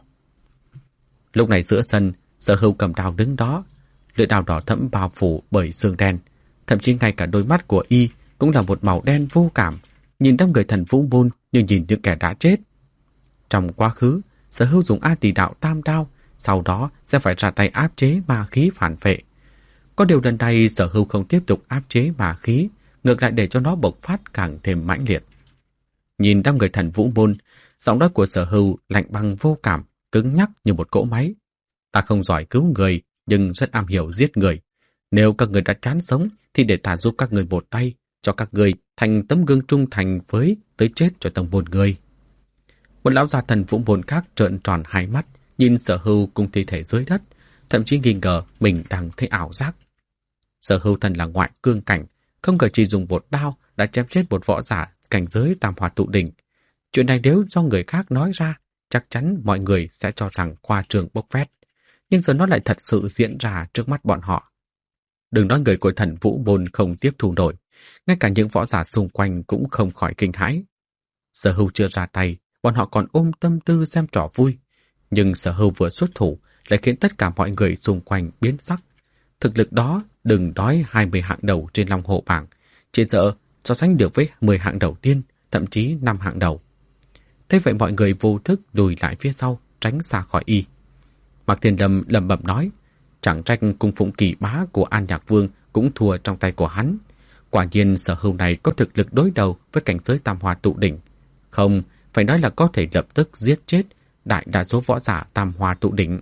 Lúc này giữa sân, Sở Hưu cầm đao đứng đó, lưỡi đao đỏ thẫm bao phủ bởi xương đen, thậm chí ngay cả đôi mắt của y cũng là một màu đen vô cảm, nhìn đám người thần Vũ Môn như nhìn những kẻ đã chết. Trong quá khứ, Sở Hưu dùng A Tỳ Đạo Tam Đao, sau đó sẽ phải ra tay áp chế ma khí phản phệ. Có điều lần này Sở Hưu không tiếp tục áp chế ma khí, ngược lại để cho nó bộc phát càng thêm mãnh liệt. Nhìn đám người thần Vũ Môn, giọng nói của Sở Hưu lạnh băng vô cảm, cứng nhắc như một cỗ máy. Ta không giỏi cứu người, nhưng rất am hiểu giết người. Nếu các người đã chán sống, thì để ta giúp các người một tay, cho các người thành tấm gương trung thành với tới chết cho tông môn người. Một lão già thần Vũ Môn khác trợn tròn hai mắt, nhìn Sở Hưu cùng thi thể dưới đất, thậm chí nghi ngờ mình đang thấy ảo giác. Sở Hưu thần là ngoại cương cảnh, không ngờ chỉ dùng một đao đã chém chết một võ giả cảnh giới Tam Hoa Tụ Đỉnh. Chuyện này nếu do người khác nói ra, chắc chắn mọi người sẽ cho rằng khoa trương bốc phét. Nhưng giờ nó lại thật sự diễn ra trước mắt bọn họ. Đừng nói người của thần Vũ Môn không tiếp thu nổi, ngay cả những võ giả xung quanh cũng không khỏi kinh hãi. Sở Hưu chưa ra tay, bọn họ còn ôm tâm tư xem trò vui. Nhưng Sở Hưu vừa xuất thủ lại khiến tất cả mọi người xung quanh biến sắc. Thực lực đó đừng nói hai mươi hạng đầu trên Long Hồ bảng, chỉ sợ so sánh được với mười hạng đầu tiên, thậm chí năm hạng đầu. Thế vậy mọi người vô thức lùi lại phía sau, tránh xa khỏi y. Mạc Thiên Lâm lẩm bẩm nói, chẳng trách cung phụng kỳ bá của An Nhạc Vương cũng thua trong tay của hắn. Quả nhiên Sở Hưu này có thực lực đối đầu với cảnh giới tam hoa tụ đỉnh. Không, phải nói là có thể lập tức giết chết đại đa số võ giả tam hoa tụ đỉnh.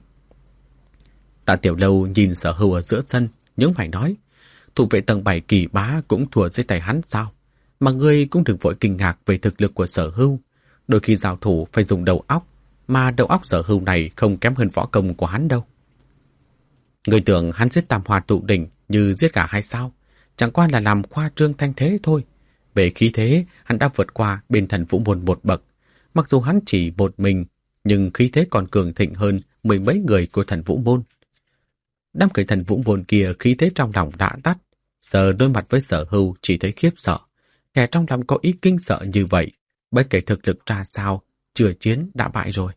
Tạ Tiểu Lâu nhìn Sở Hưu ở giữa sân, nhướng mày nói, thủ vệ tầng bảy kỳ bá cũng thua dưới tay hắn sao? Mà ngươi cũng đừng vội kinh ngạc về thực lực của Sở Hưu. Đôi khi giao thủ phải dùng đầu óc, mà đầu óc Sở Hưu này không kém hơn võ công của hắn đâu. Ngươi tưởng hắn giết tam hoa tụ đỉnh như giết gà hay sao? Chẳng qua là làm khoa trương thanh thế thôi. Về khí thế, hắn đã vượt qua bên Thần Vũ Môn một bậc. Mặc dù hắn chỉ một mình, nhưng khí thế còn cường thịnh hơn mười mấy người của Thần Vũ Môn. Đám người Thần Vũ Môn kia khí thế trong lòng đã tắt, giờ đối mặt với Sở Hưu chỉ thấy khiếp sợ. Kẻ trong lòng có ý kinh sợ như vậy, bất kể thực lực ra sao, chưa chiến đã bại rồi.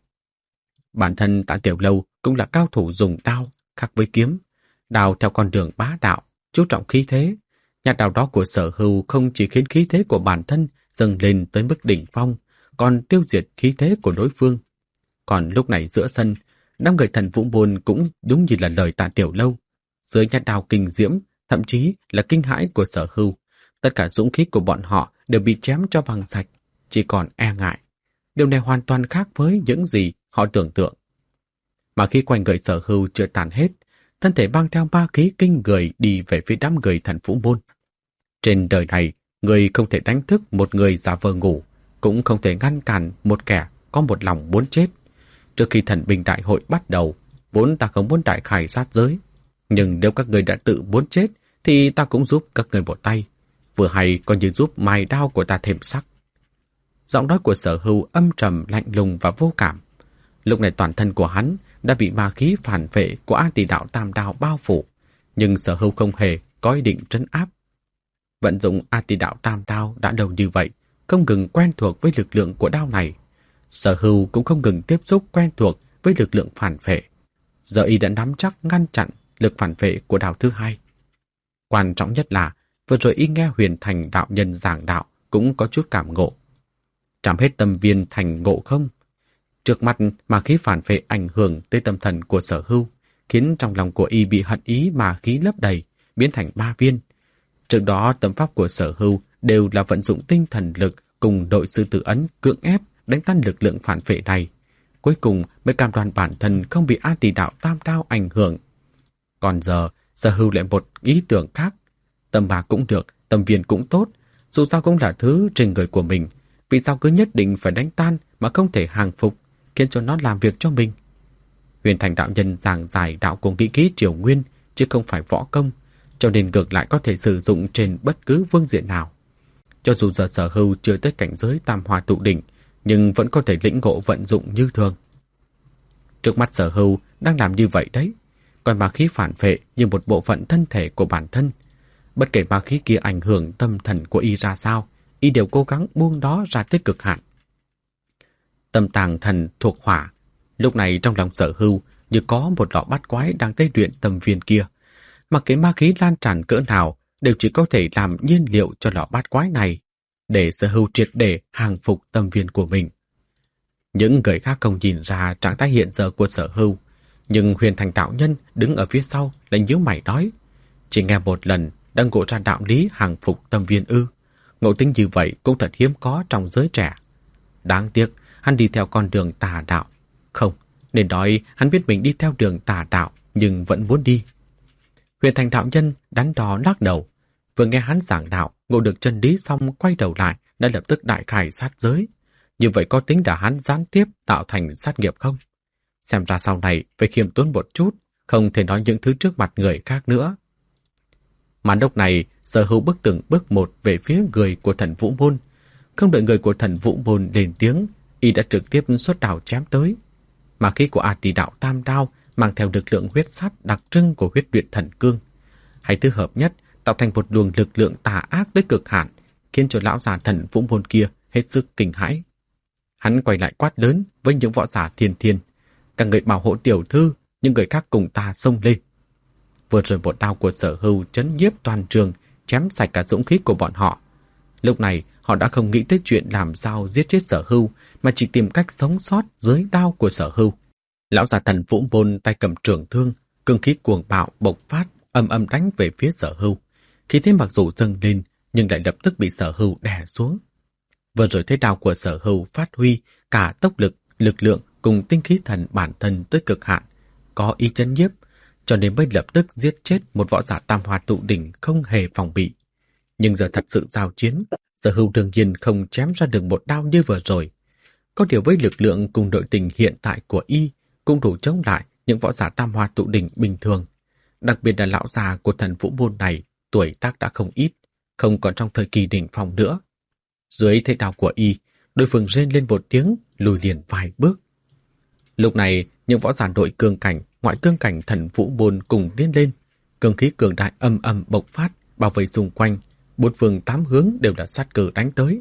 Bản thân Tạ Tiểu Lâu cũng là cao thủ dùng đao, khác với kiếm. Đao theo con đường bá đạo, chú trọng khí thế. Nhát đao đó của Sở Hưu không chỉ khiến khí thế của bản thân dâng lên tới mức đỉnh phong, còn tiêu diệt khí thế của đối phương. Còn lúc này giữa sân, đám người Thần Vũ Môn cũng đúng như là lời Tạ Tiểu Lâu. Dưới nhát đao kinh diễm, thậm chí là kinh hãi của Sở Hưu, tất cả dũng khí của bọn họ đều bị chém cho bằng sạch, chỉ còn e ngại. Điều này hoàn toàn khác với những gì họ tưởng tượng. Mà khi quanh người Sở Hưu chưa tàn hết, thân thể mang theo ba khí kinh người đi về phía đám người Thần Vũ Môn. Trên đời này, người không thể đánh thức một người giả vờ ngủ, cũng không thể ngăn cản một kẻ có một lòng muốn chết. Trước khi thần binh đại hội bắt đầu, vốn ta không muốn đại khai sát giới. Nhưng nếu các người đã tự muốn chết, thì ta cũng giúp các người một tay. Vừa hay coi như giúp mài đao của ta thêm sắc. Giọng nói của Sở Hưu âm trầm, lạnh lùng và vô cảm. Lúc này toàn thân của hắn đã bị ma khí phản vệ của A Tỳ Đạo Tam Đao bao phủ, nhưng Sở Hưu không hề có ý định trấn áp. Vận dụng A Tỳ Đạo Tam Đao đã lâu như vậy, không ngừng quen thuộc với lực lượng của đao này. Sở Hưu cũng không ngừng tiếp xúc quen thuộc với lực lượng phản vệ. Giờ y đã nắm chắc ngăn chặn lực phản vệ của đao thứ hai. Quan trọng nhất là vừa rồi y nghe Huyền Thành đạo nhân giảng đạo cũng có chút cảm ngộ. Trảm hết tâm viên thành ngộ không? Trước mặt mà khí phản vệ ảnh hưởng tới tâm thần của Sở Hưu, khiến trong lòng của y bị hận ý mà khí lấp đầy, biến thành ba viên. Trước đó tâm pháp của Sở Hưu đều là vận dụng tinh thần lực cùng đội sư tử ấn cưỡng ép đánh tan lực lượng phản vệ này. Cuối cùng mới cam đoan bản thân không bị A Tỳ Đạo Tam Đao ảnh hưởng. Còn giờ, Sở Hưu lại một ý tưởng khác. Tâm bà cũng được, tâm viên cũng tốt, dù sao cũng là thứ trên người của mình. Vì sao cứ nhất định phải đánh tan mà không thể hàng phục, khiến cho nó làm việc cho mình? Huyền Thành đạo nhân giảng giải đạo cùng kỹ kỹ triều nguyên, chứ không phải võ công, cho nên ngược lại có thể sử dụng trên bất cứ phương diện nào. Cho dù giờ Sở Hưu chưa tới cảnh giới tam hoa tụ đỉnh, nhưng vẫn có thể lĩnh ngộ vận dụng như thường. Trước mắt Sở Hưu đang làm như vậy đấy, coi ma khí phản vệ như một bộ phận thân thể của bản thân. Bất kể ma khí kia ảnh hưởng tâm thần của y ra sao, y đều cố gắng buông đó ra tới cực hạn. Tâm tàng thần thuộc hỏa, lúc này trong lòng Sở Hưu như có một lọ bát quái đang tế luyện tâm viên kia. Mặc kệ ma khí lan tràn cỡ nào, đều chỉ có thể làm nhiên liệu cho lọ bát quái này, để Sở Hưu triệt để hàng phục tâm viên của mình. Những người khác không nhìn ra trạng thái hiện giờ của Sở Hưu, nhưng Huyền Thành đạo nhân đứng ở phía sau lại nhíu mày nói, chỉ nghe một lần đã ngộ ra đạo lý hàng phục tâm viên ư? Ngộ tính như vậy cũng thật hiếm có trong giới trẻ. Đáng tiếc hắn đi theo con đường tà đạo. Không, nên nói hắn biết mình đi theo đường tà đạo nhưng vẫn muốn đi. Huyền Thành đạo nhân đắn đo lắc đầu. Vừa nghe hắn giảng đạo, ngộ được chân lý xong quay đầu lại đã lập tức đại khai sát giới. Như vậy có tính đã hắn gián tiếp tạo thành sát nghiệp không? Xem ra sau này phải khiêm tốn một chút, không thể nói những thứ trước mặt người khác nữa. Mà lúc này, Sở Hưu bước từng bước một về phía người của Thần Vũ Môn. Không đợi người của Thần Vũ Môn lên tiếng, y đã trực tiếp xuất đao chém tới. Mà khí của A Tỳ Đạo Tam Đao mang theo lực lượng huyết sát đặc trưng của huyết luyện thần cương. Hai thứ hợp nhất tạo thành một luồng lực lượng tà ác tới cực hạn, khiến cho lão già Thần Vũ Môn kia hết sức kinh hãi. Hắn quay lại quát lớn với những võ giả thiên thiên: các người bảo hộ tiểu thư, những người khác cùng ta xông lên. Vừa rồi một đao của Sở Hưu chấn nhiếp toàn trường, chém sạch cả dũng khí của bọn họ. Lúc này họ đã không nghĩ tới chuyện làm sao giết chết Sở Hưu, mà chỉ tìm cách sống sót dưới đao của Sở Hưu. Lão già thần Vũ Môn tay cầm trường thương, cương khí cuồng bạo bộc phát, âm âm đánh về phía Sở Hưu. Khí thế mặc dù dâng lên, nhưng lại lập tức bị Sở Hưu đè xuống. Vừa rồi thấy đao của Sở Hưu phát huy cả tốc lực, lực lượng cùng tinh khí thần bản thân tới cực hạn, có ý chấn nhiếp, cho nên mới lập tức giết chết một võ giả tam hoa tụ đỉnh không hề phòng bị. Nhưng giờ thật sự giao chiến, Sở Hưu đương nhiên không chém ra được một đao như vừa rồi. Có điều với lực lượng cùng nội tình hiện tại của y cũng đủ chống lại những võ giả tam hoa tụ đỉnh bình thường. Đặc biệt là lão già của thần Vũ Môn này, tuổi tác đã không ít, không còn trong thời kỳ đỉnh phong nữa. Dưới thế đao của y, đối phương rên lên một tiếng, lùi liền vài bước. Lúc này, những võ giả nội cương cảnh, ngoại cương cảnh thần Vũ Môn cùng tiến lên, cương khí cường đại âm âm bộc phát, bao vây xung quanh, bốn phương tám hướng đều là sát cờ đánh tới.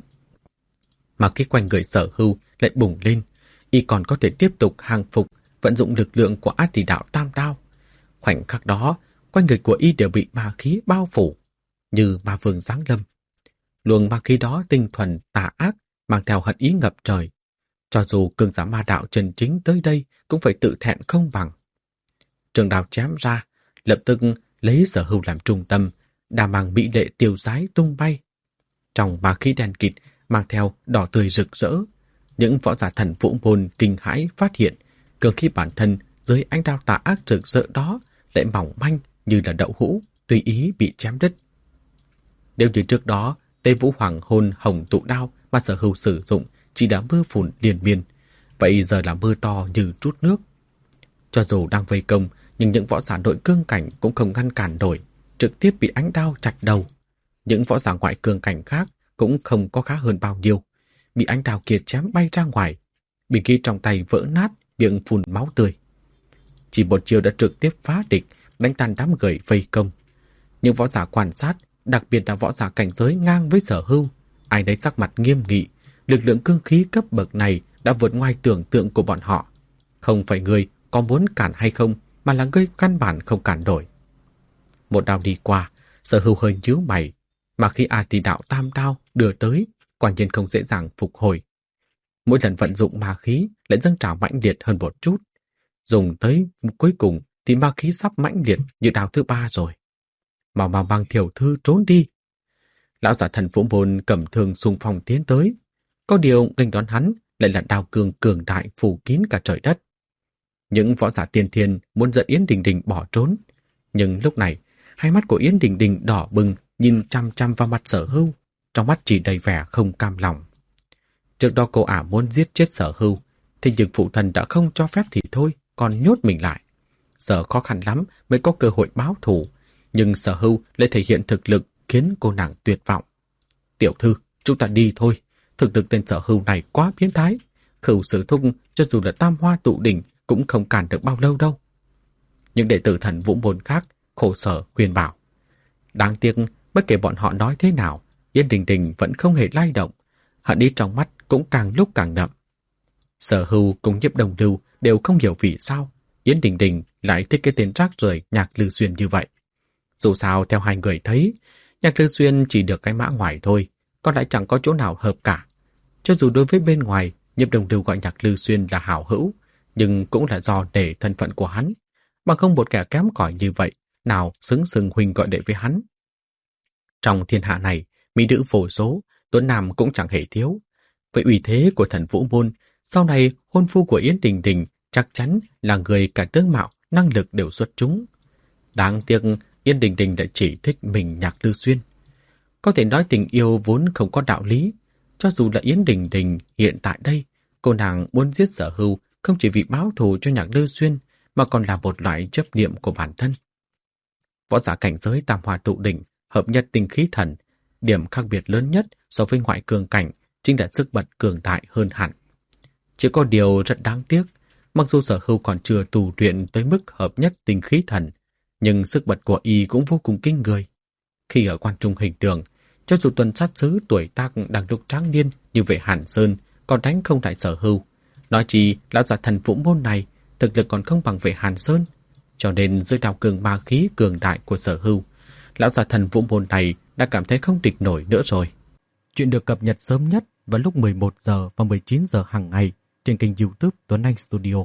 Mà cái quanh người Sở Hưu lại bùng lên, y còn có thể tiếp tục hàng phục, vận dụng lực lượng của Át Tỷ Đạo Tam Đao. Khoảnh khắc đó, quanh người của y đều bị ma khí bao phủ, như ma vương giáng lâm. Luồng ma khí đó tinh thuần tà ác, mang theo hận ý ngập trời. Cho dù cường giả ma đạo chân chính tới đây cũng phải tự thẹn không bằng. Trường đao chém ra, lập tức lấy Sở Hưu làm trung tâm, đà mang mỹ lệ tiêu sái tung bay. Trong ma khí đen kịt mang theo đỏ tươi rực rỡ, những võ giả thần Vũ Môn kinh hãi phát hiện cường khí bản thân dưới ánh đao tà ác rực rỡ đó lại mỏng manh như là đậu hũ, tùy ý bị chém đứt. Nếu như trước đó Tây Vũ Hoàng Hôn Hồng Tụ Đao mà Sở Hưu sử dụng chỉ đã mưa phùn liền miên, vậy giờ là mưa to như trút nước. Cho dù đang vây công, nhưng những võ giả nội cương cảnh cũng không ngăn cản nổi, trực tiếp bị ánh đao chặt đầu. Những võ giả ngoại cương cảnh khác cũng không có khá hơn bao nhiêu, bị ánh đao kia chém bay ra ngoài, bình khí trong tay vỡ nát, miệng phun máu tươi. Chỉ một chiều đã trực tiếp phá địch, đánh tan đám người vây công. Những võ giả quan sát, đặc biệt là võ giả cảnh giới ngang với Sở Hưu, ai nấy sắc mặt nghiêm nghị. Lực lượng cương khí cấp bậc này đã vượt ngoài tưởng tượng của bọn họ. Không phải người có muốn cản hay không, mà là người căn bản không cản nổi. Một đao đi qua, Sở Hưu hơi nhíu mày, mà khi A Tỷ Đạo Tam Đao đưa tới, quả nhiên không dễ dàng phục hồi. Mỗi lần vận dụng ma khí lại dâng trào mãnh liệt hơn một chút. Dùng tới cuối cùng thì ma khí sắp mãnh liệt như đao thứ ba rồi. Mau mau mang Thiểu Thư trốn đi. Lão giả thần Vũ Môn cầm thương xung phong tiến tới. Có điều nghênh đón hắn lại là đao cương cường đại phủ kín cả trời đất. Những võ giả tiên thiên muốn dẫn Yến Đình Đình bỏ trốn. Nhưng lúc này, hai mắt của Yến Đình Đình đỏ bừng nhìn chăm chăm vào mặt Sở Hưu, trong mắt chỉ đầy vẻ không cam lòng. Trước đó cô ả muốn giết chết Sở Hưu, thì nhưng phụ thần đã không cho phép thì thôi, còn nhốt mình lại. Sở khó khăn lắm mới có cơ hội báo thù, nhưng Sở Hưu lại thể hiện thực lực khiến cô nàng tuyệt vọng. Tiểu thư, chúng ta đi thôi. Thực lực tên Sở Hưu này quá biến thái. Khửu Sử Thúc cho dù là tam hoa tụ đỉnh cũng không cản được bao lâu đâu. Những đệ tử thần Vũ Môn khác khổ sở khuyên bảo. Đáng tiếc, bất kể bọn họ nói thế nào, Yến Đình Đình vẫn không hề lay động. Hận ý trong mắt cũng càng lúc càng đậm. Sở Hưu cùng Nhiếp Đồng Lưu đều không hiểu vì sao Yến Đình Đình lại thích cái tên rác rưởi Nhạc Lư Xuyên như vậy. Dù sao theo hai người thấy, Nhạc Lư Xuyên chỉ được cái mã ngoài thôi, còn lại chẳng có chỗ nào hợp cả. Cho dù đối với bên ngoài, Nhiếp Đồng Lưu gọi Nhạc Lư Xuyên là hảo hữu, nhưng cũng là do để thân phận của hắn, mà không một kẻ kém cỏi như vậy, nào xứng xưng huynh gọi đệ với hắn. Trong thiên hạ này, mỹ nữ vô số, tuấn nam cũng chẳng hề thiếu. Với uy thế của thần Vũ Môn, sau này hôn phu của Yến Đình Đình chắc chắn là người cả tướng mạo, năng lực đều xuất chúng. Đáng tiếc Yến Đình Đình đã chỉ thích mình Nhạc Lư Xuyên. Có thể nói tình yêu vốn không có đạo lý. Cho dù là Yến Đình Đình hiện tại đây, cô nàng muốn giết Sở Hưu không chỉ vì báo thù cho Nhạc Lư Xuyên, mà còn là một loại chấp niệm của bản thân. Võ giả cảnh giới tam hoa tụ đỉnh, hợp nhất tinh khí thần, điểm khác biệt lớn nhất so với ngoại cường cảnh chính là sức bật cường đại hơn hẳn. Chỉ có điều rất đáng tiếc, mặc dù Sở Hưu còn chưa tu luyện tới mức hợp nhất tinh khí thần, nhưng sức bật của y cũng vô cùng kinh người. Khi ở quan trung hình tượng, cho dù tuần sát sứ tuổi tác đang lúc tráng niên như vậy Hàn Sơn còn đánh không lại Sở Hưu, nói chi lão giả thần Vũ Môn này thực lực còn không bằng về Hàn Sơn, cho nên dưới đao cường ma khí cường đại của Sở Hưu, lão giả thần Vũ Môn này đã cảm thấy không địch nổi nữa rồi. Chuyện được cập nhật sớm nhất vào lúc mười một giờ và mười chín giờ hàng ngày trên kênh YouTube Tuấn Anh Studio.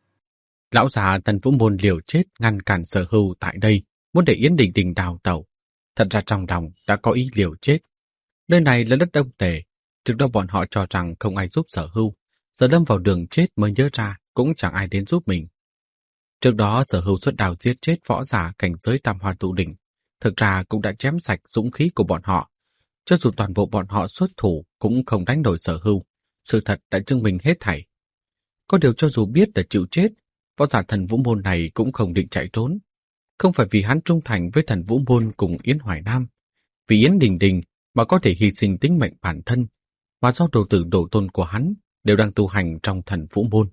Lão già Thần Vũ Môn liều chết ngăn cản Sở Hưu tại đây, muốn để Yến Đình Đình đào tẩu. Thật ra trong lòng đã có ý liều chết. Nơi này là đất Đông Tề, trước đó bọn họ cho rằng không ai giúp Sở Hưu, giờ lâm vào đường chết mới nhớ ra cũng chẳng ai đến giúp mình. Trước đó Sở Hưu xuất đao giết chết võ giả cảnh giới Tam Hoa Tụ Đỉnh, thực ra cũng đã chém sạch dũng khí của bọn họ. Cho dù toàn bộ bọn họ xuất thủ cũng không đánh nổi Sở Hưu, sự thật đã chứng minh hết thảy. Có điều cho dù biết là chịu chết, võ giả Thần Vũ Môn này cũng không định chạy trốn. Không phải vì hắn trung thành với Thần Vũ Môn cùng Yến Hoài Nam, vì Yến Đình Đình mà có thể hy sinh tính mệnh bản thân, mà do đồ tử đồ tôn của hắn đều đang tu hành trong Thần Vũ Môn.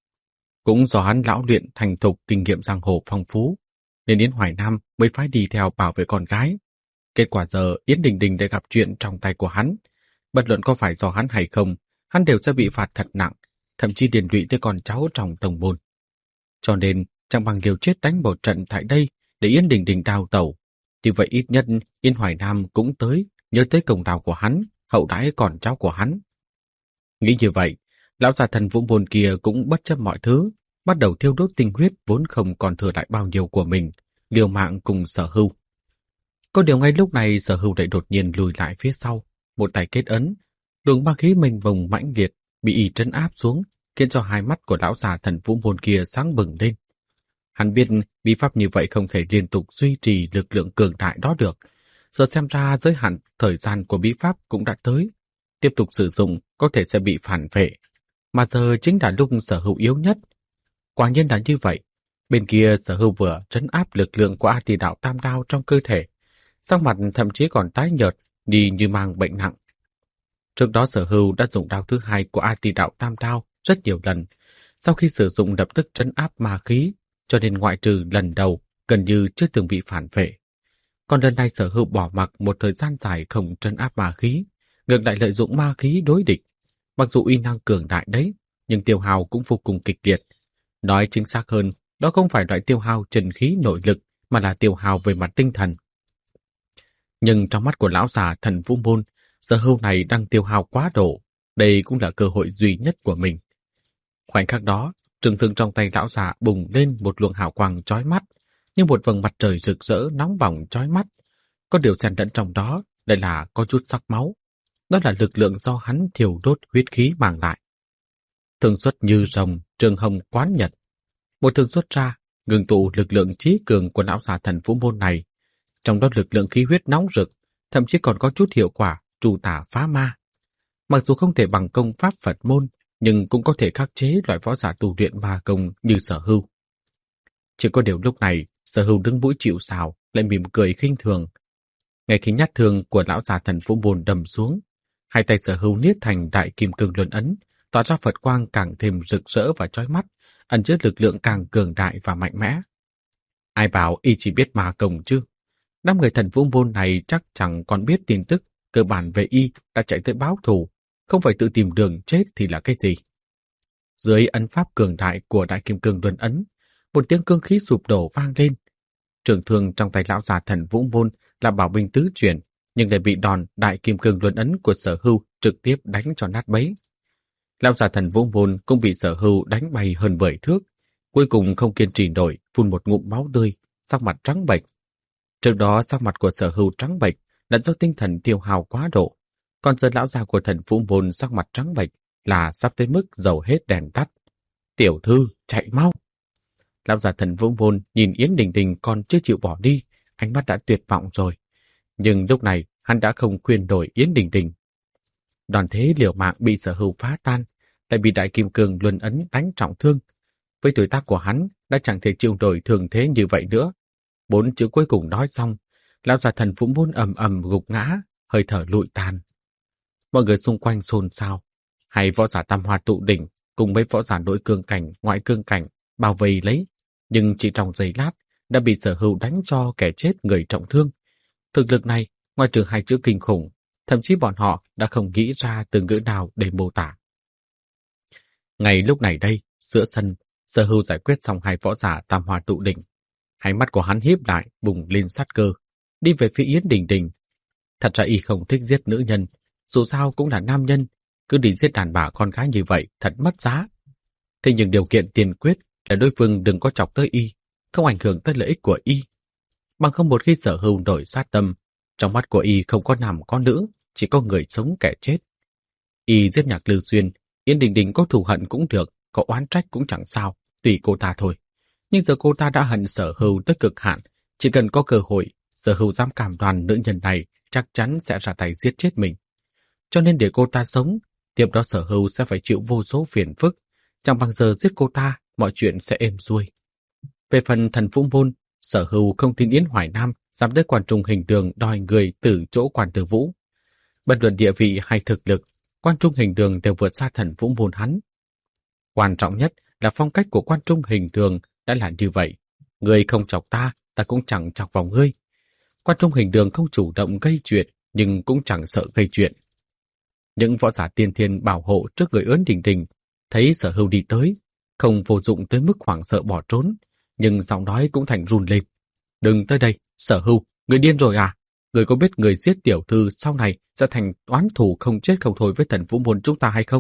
Cũng do hắn lão luyện thành thục kinh nghiệm giang hồ phong phú, nên Yến Hoài Nam mới phái đi theo bảo vệ con gái. Kết quả giờ Yến Đình Đình đã gặp chuyện trong tay của hắn. Bất luận có phải do hắn hay không, hắn đều sẽ bị phạt thật nặng, thậm chí liên lụy tới con cháu trong tông môn. Cho nên chẳng bằng liều chết đánh một trận tại đây để Yến Đình Đình đào tẩu. Như vậy ít nhất Yến Hoài Nam cũng tới, nhớ tới công đạo của hắn, hậu đãi con cháu của hắn. Nghĩ như vậy, lão già Thần Vũ Môn kia cũng bất chấp mọi thứ, bắt đầu thiêu đốt tinh huyết vốn không còn thừa lại bao nhiêu của mình, liều mạng cùng Sở Hưu. Có điều ngay lúc này Sở Hưu lại đột nhiên lùi lại phía sau, một tay kết ấn, luồng ma khí mênh mông mãnh liệt bị y trấn áp xuống, khiến cho hai mắt của lão già Thần Vũ Môn kia sáng bừng lên. Hắn biết bí pháp như vậy không thể liên tục duy trì lực lượng cường đại đó được. Giờ xem ra giới hạn thời gian của bí pháp cũng đã tới. Tiếp tục sử dụng có thể sẽ bị phản vệ. Mà giờ chính là lúc Sở Hưu yếu nhất. Quả nhiên là như vậy. Bên kia Sở Hưu vừa trấn áp lực lượng của A Tỳ Đạo Tam Đao trong cơ thể. Sắc mặt thậm chí còn tái nhợt, đi như mang bệnh nặng. Trước đó Sở Hưu đã dùng đao thứ hai của A Tỳ Đạo Tam Đao rất nhiều lần. Sau khi sử dụng lập tức trấn áp ma khí, cho nên ngoại trừ lần đầu gần như chưa từng bị phản vệ. Còn lần này Sở Hưu bỏ mặc một thời gian dài không trấn áp ma khí, ngược lại lợi dụng ma khí đối địch. Mặc dù uy năng cường đại đấy, nhưng tiêu hao cũng vô cùng kịch liệt. Nói chính xác hơn, đó không phải loại tiêu hao trần khí nội lực, mà là tiêu hao về mặt tinh thần. Nhưng trong mắt của lão già Thần Vũ Môn, Sở Hưu này đang tiêu hao quá độ, đây cũng là cơ hội duy nhất của mình. Khoảnh khắc đó, trường thương trong tay lão già bùng lên một luồng hào quang chói mắt, như một vầng mặt trời rực rỡ nóng bỏng chói mắt. Có điều xen lẫn trong đó, đây là có chút sắc máu. Đó là lực lượng do hắn thiêu đốt huyết khí mang lại. Thương xuất như rồng, trường hồng quán nhật. Một thương xuất ra, ngừng tụ lực lượng trí cường của lão già Thần Vũ Môn này. Trong đó lực lượng khí huyết nóng rực, thậm chí còn có chút hiệu quả trù tả phá ma. Mặc dù không thể bằng công pháp Phật môn, nhưng cũng có thể khắc chế loại võ giả tu luyện ma công như Sở Hưu. Chỉ có điều lúc này, Sở Hưu đứng mũi chịu sào, lại mỉm cười khinh thường. Ngay khi nhát thương của lão già Thần Vũ Môn đâm xuống, hai tay Sở Hưu niết thành đại kim cương luân ấn, tỏa ra Phật quang càng thêm rực rỡ và chói mắt, ẩn chứa lực lượng càng cường đại và mạnh mẽ. Ai bảo y chỉ biết ma công chứ? Năm người Thần Vũ Môn này chắc chẳng còn biết tin tức cơ bản về y đã chạy tới báo thù, không phải tự tìm đường chết thì là cái gì. Dưới ấn pháp cường đại của đại kim cương luân ấn, một tiếng cương khí sụp đổ vang lên. Trường thương trong tay lão già Thần Vũ Môn là bảo binh tứ chuyển, nhưng lại bị đòn đại kim cương luân ấn của Sở Hưu trực tiếp đánh cho nát bấy. Lão già Thần Vũ Môn cũng bị Sở Hưu đánh bay hơn mười thước, cuối cùng không kiên trì nổi, phun một ngụm máu tươi, sắc mặt trắng bệch. Trước đó sắc mặt của Sở Hưu trắng bệch là do tinh thần tiêu hao quá độ, còn giờ lão già của Thần Vũ Môn sắc mặt trắng bệch là sắp tới mức dầu hết đèn tắt. Tiểu thư, chạy mau! Lão già Thần Vũ Môn nhìn Yến Đình Đình còn chưa chịu bỏ đi, ánh mắt đã tuyệt vọng rồi. Nhưng lúc này hắn đã không khuyên đổi Yến Đình Đình. Đoàn thế liều mạng bị Sở Hưu phá tan, lại bị đại kim cương luân ấn đánh trọng thương. Với tuổi tác của hắn đã chẳng thể chịu nổi thường thế như vậy nữa. Bốn chữ cuối cùng nói xong, lão già Thần Vũ Môn ầm ầm gục ngã, hơi thở lụi tàn. Mọi người xung quanh xôn xao, hay võ giả Tam Hoa Tụ Đỉnh cùng với võ giả nội cương cảnh, ngoại cương cảnh bao vây lấy, nhưng chỉ trong giây lát đã bị Sở Hưu đánh cho kẻ chết người trọng thương. Thực lực này, ngoài trừ hai chữ kinh khủng, thậm chí bọn họ đã không nghĩ ra từ ngữ nào để mô tả. Ngay lúc này đây, giữa sân, Sở Hưu giải quyết xong hai võ giả Tam Hoa Tụ Đỉnh. Hai mắt của hắn híp lại, bùng lên sát cơ, đi về phía Yến Đình Đình. Thật ra y không thích giết nữ nhân, dù sao cũng là nam nhân, cứ đi giết đàn bà con gái như vậy thật mất giá. Thế nhưng điều kiện tiên quyết là đối phương đừng có chọc tới y, không ảnh hưởng tới lợi ích của y. Bằng không một khi Sở Hưu nổi sát tâm, trong mắt của y không có nam có nữ, chỉ có người sống kẻ chết. Y giết Nhạc Lư Xuyên, Yến Đình Đình có thù hận cũng được, có oán trách cũng chẳng sao, tùy cô ta thôi. Nhưng giờ cô ta đã hận Sở Hưu tới cực hạn, chỉ cần có cơ hội, Sở Hưu dám cam đoan nữ nhân này chắc chắn sẽ ra tay giết chết mình. Cho nên để cô ta sống, tiếp đó Sở Hưu sẽ phải chịu vô số phiền phức, chẳng bằng giờ giết cô ta, mọi chuyện sẽ êm xuôi. Về phần Thần Vũ Môn, Sở Hưu không tin Yến Hoài Nam dám tới Quan Trung Hình Đường đòi người từ chỗ Quan Tử Vũ. Bất luận địa vị hay thực lực, Quan Trung Hình Đường đều vượt xa Thần Vũ Môn hắn. Quan trọng nhất là phong cách của Quan Trung Hình Đường đã là như vậy. Ngươi không chọc ta, ta cũng chẳng chọc vào ngươi. Quan Trung Hình Đường không chủ động gây chuyện, nhưng cũng chẳng sợ gây chuyện. Những võ giả tiên thiên bảo hộ trước người Yến Đình Đình, thấy Sở Hưu đi tới, không vô dụng tới mức hoảng sợ bỏ trốn, nhưng giọng nói cũng thành run lên. Đừng tới đây, Sở Hưu, người điên rồi à? Người có biết người giết tiểu thư sau này sẽ thành oán thù không chết không thôi với Thần Vũ Môn chúng ta hay không?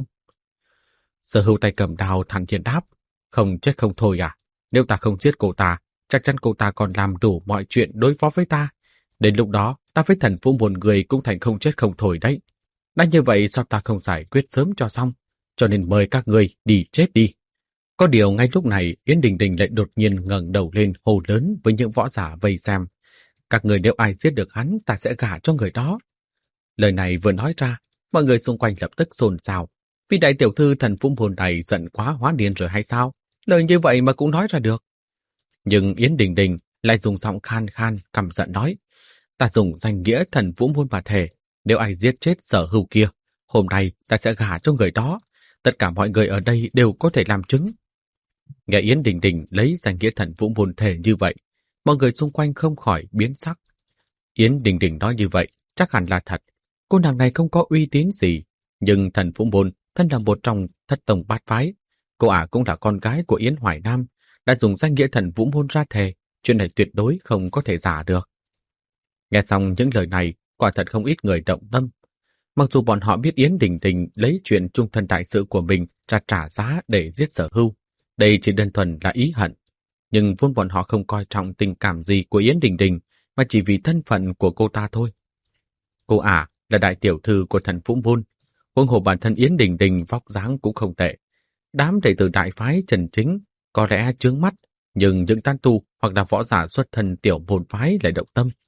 Sở Hưu tay cầm đao thản nhiên đáp, không chết không thôi à? Nếu ta không giết cô ta, chắc chắn cô ta còn làm đủ mọi chuyện đối phó với ta. Đến lúc đó, ta với Thần Vũ Môn người cũng thành không chết không thôi đấy. Đã như vậy sao ta không giải quyết sớm cho xong? Cho nên mời các người đi chết đi. Có điều ngay lúc này Yến Đình Đình lại đột nhiên ngẩng đầu lên hô lớn với những võ giả vây xem. Các người nếu ai giết được hắn, ta sẽ gả cho người đó. Lời này vừa nói ra, mọi người xung quanh lập tức xôn xao. Vì đại tiểu thư Thần Vũ Môn này giận quá hóa điên rồi hay sao? Lời như vậy mà cũng nói ra được. Nhưng Yến Đình Đình lại dùng giọng khan khan căm giận nói, ta dùng danh nghĩa Thần Vũ Môn mà thề, nếu ai giết chết Sở Hưu kia, hôm nay ta sẽ gả cho người đó. Tất cả mọi người ở đây đều có thể làm chứng. Nghe Yến Đình Đình lấy danh nghĩa Thần Vũ Môn thề như vậy, mọi người xung quanh không khỏi biến sắc. Yến Đình Đình nói như vậy chắc hẳn là thật. Cô nàng này không có uy tín gì, nhưng Thần Vũ Môn thân là một trong thất tông bát phái. Cô ả cũng là con gái của Yến Hoài Nam, đã dùng danh nghĩa Thần Vũ Môn ra thề, chuyện này tuyệt đối không có thể giả được. Nghe xong những lời này, quả thật không ít người động tâm. Mặc dù bọn họ biết Yến Đình Đình lấy chuyện trung thân đại sự của mình ra trả giá để giết Sở Hưu, đây chỉ đơn thuần là ý hận. Nhưng vốn bọn họ không coi trọng tình cảm gì của Yến Đình Đình, mà chỉ vì thân phận của cô ta thôi. Cô ả là đại tiểu thư của Thần Vũ Môn, huống hồ bản thân Yến Đình Đình vóc dáng cũng không tệ. Đám đệ tử đại phái Trần Chính có lẽ chướng mắt, nhưng những tán tu hoặc là võ giả xuất thân tiểu môn phái lại động tâm.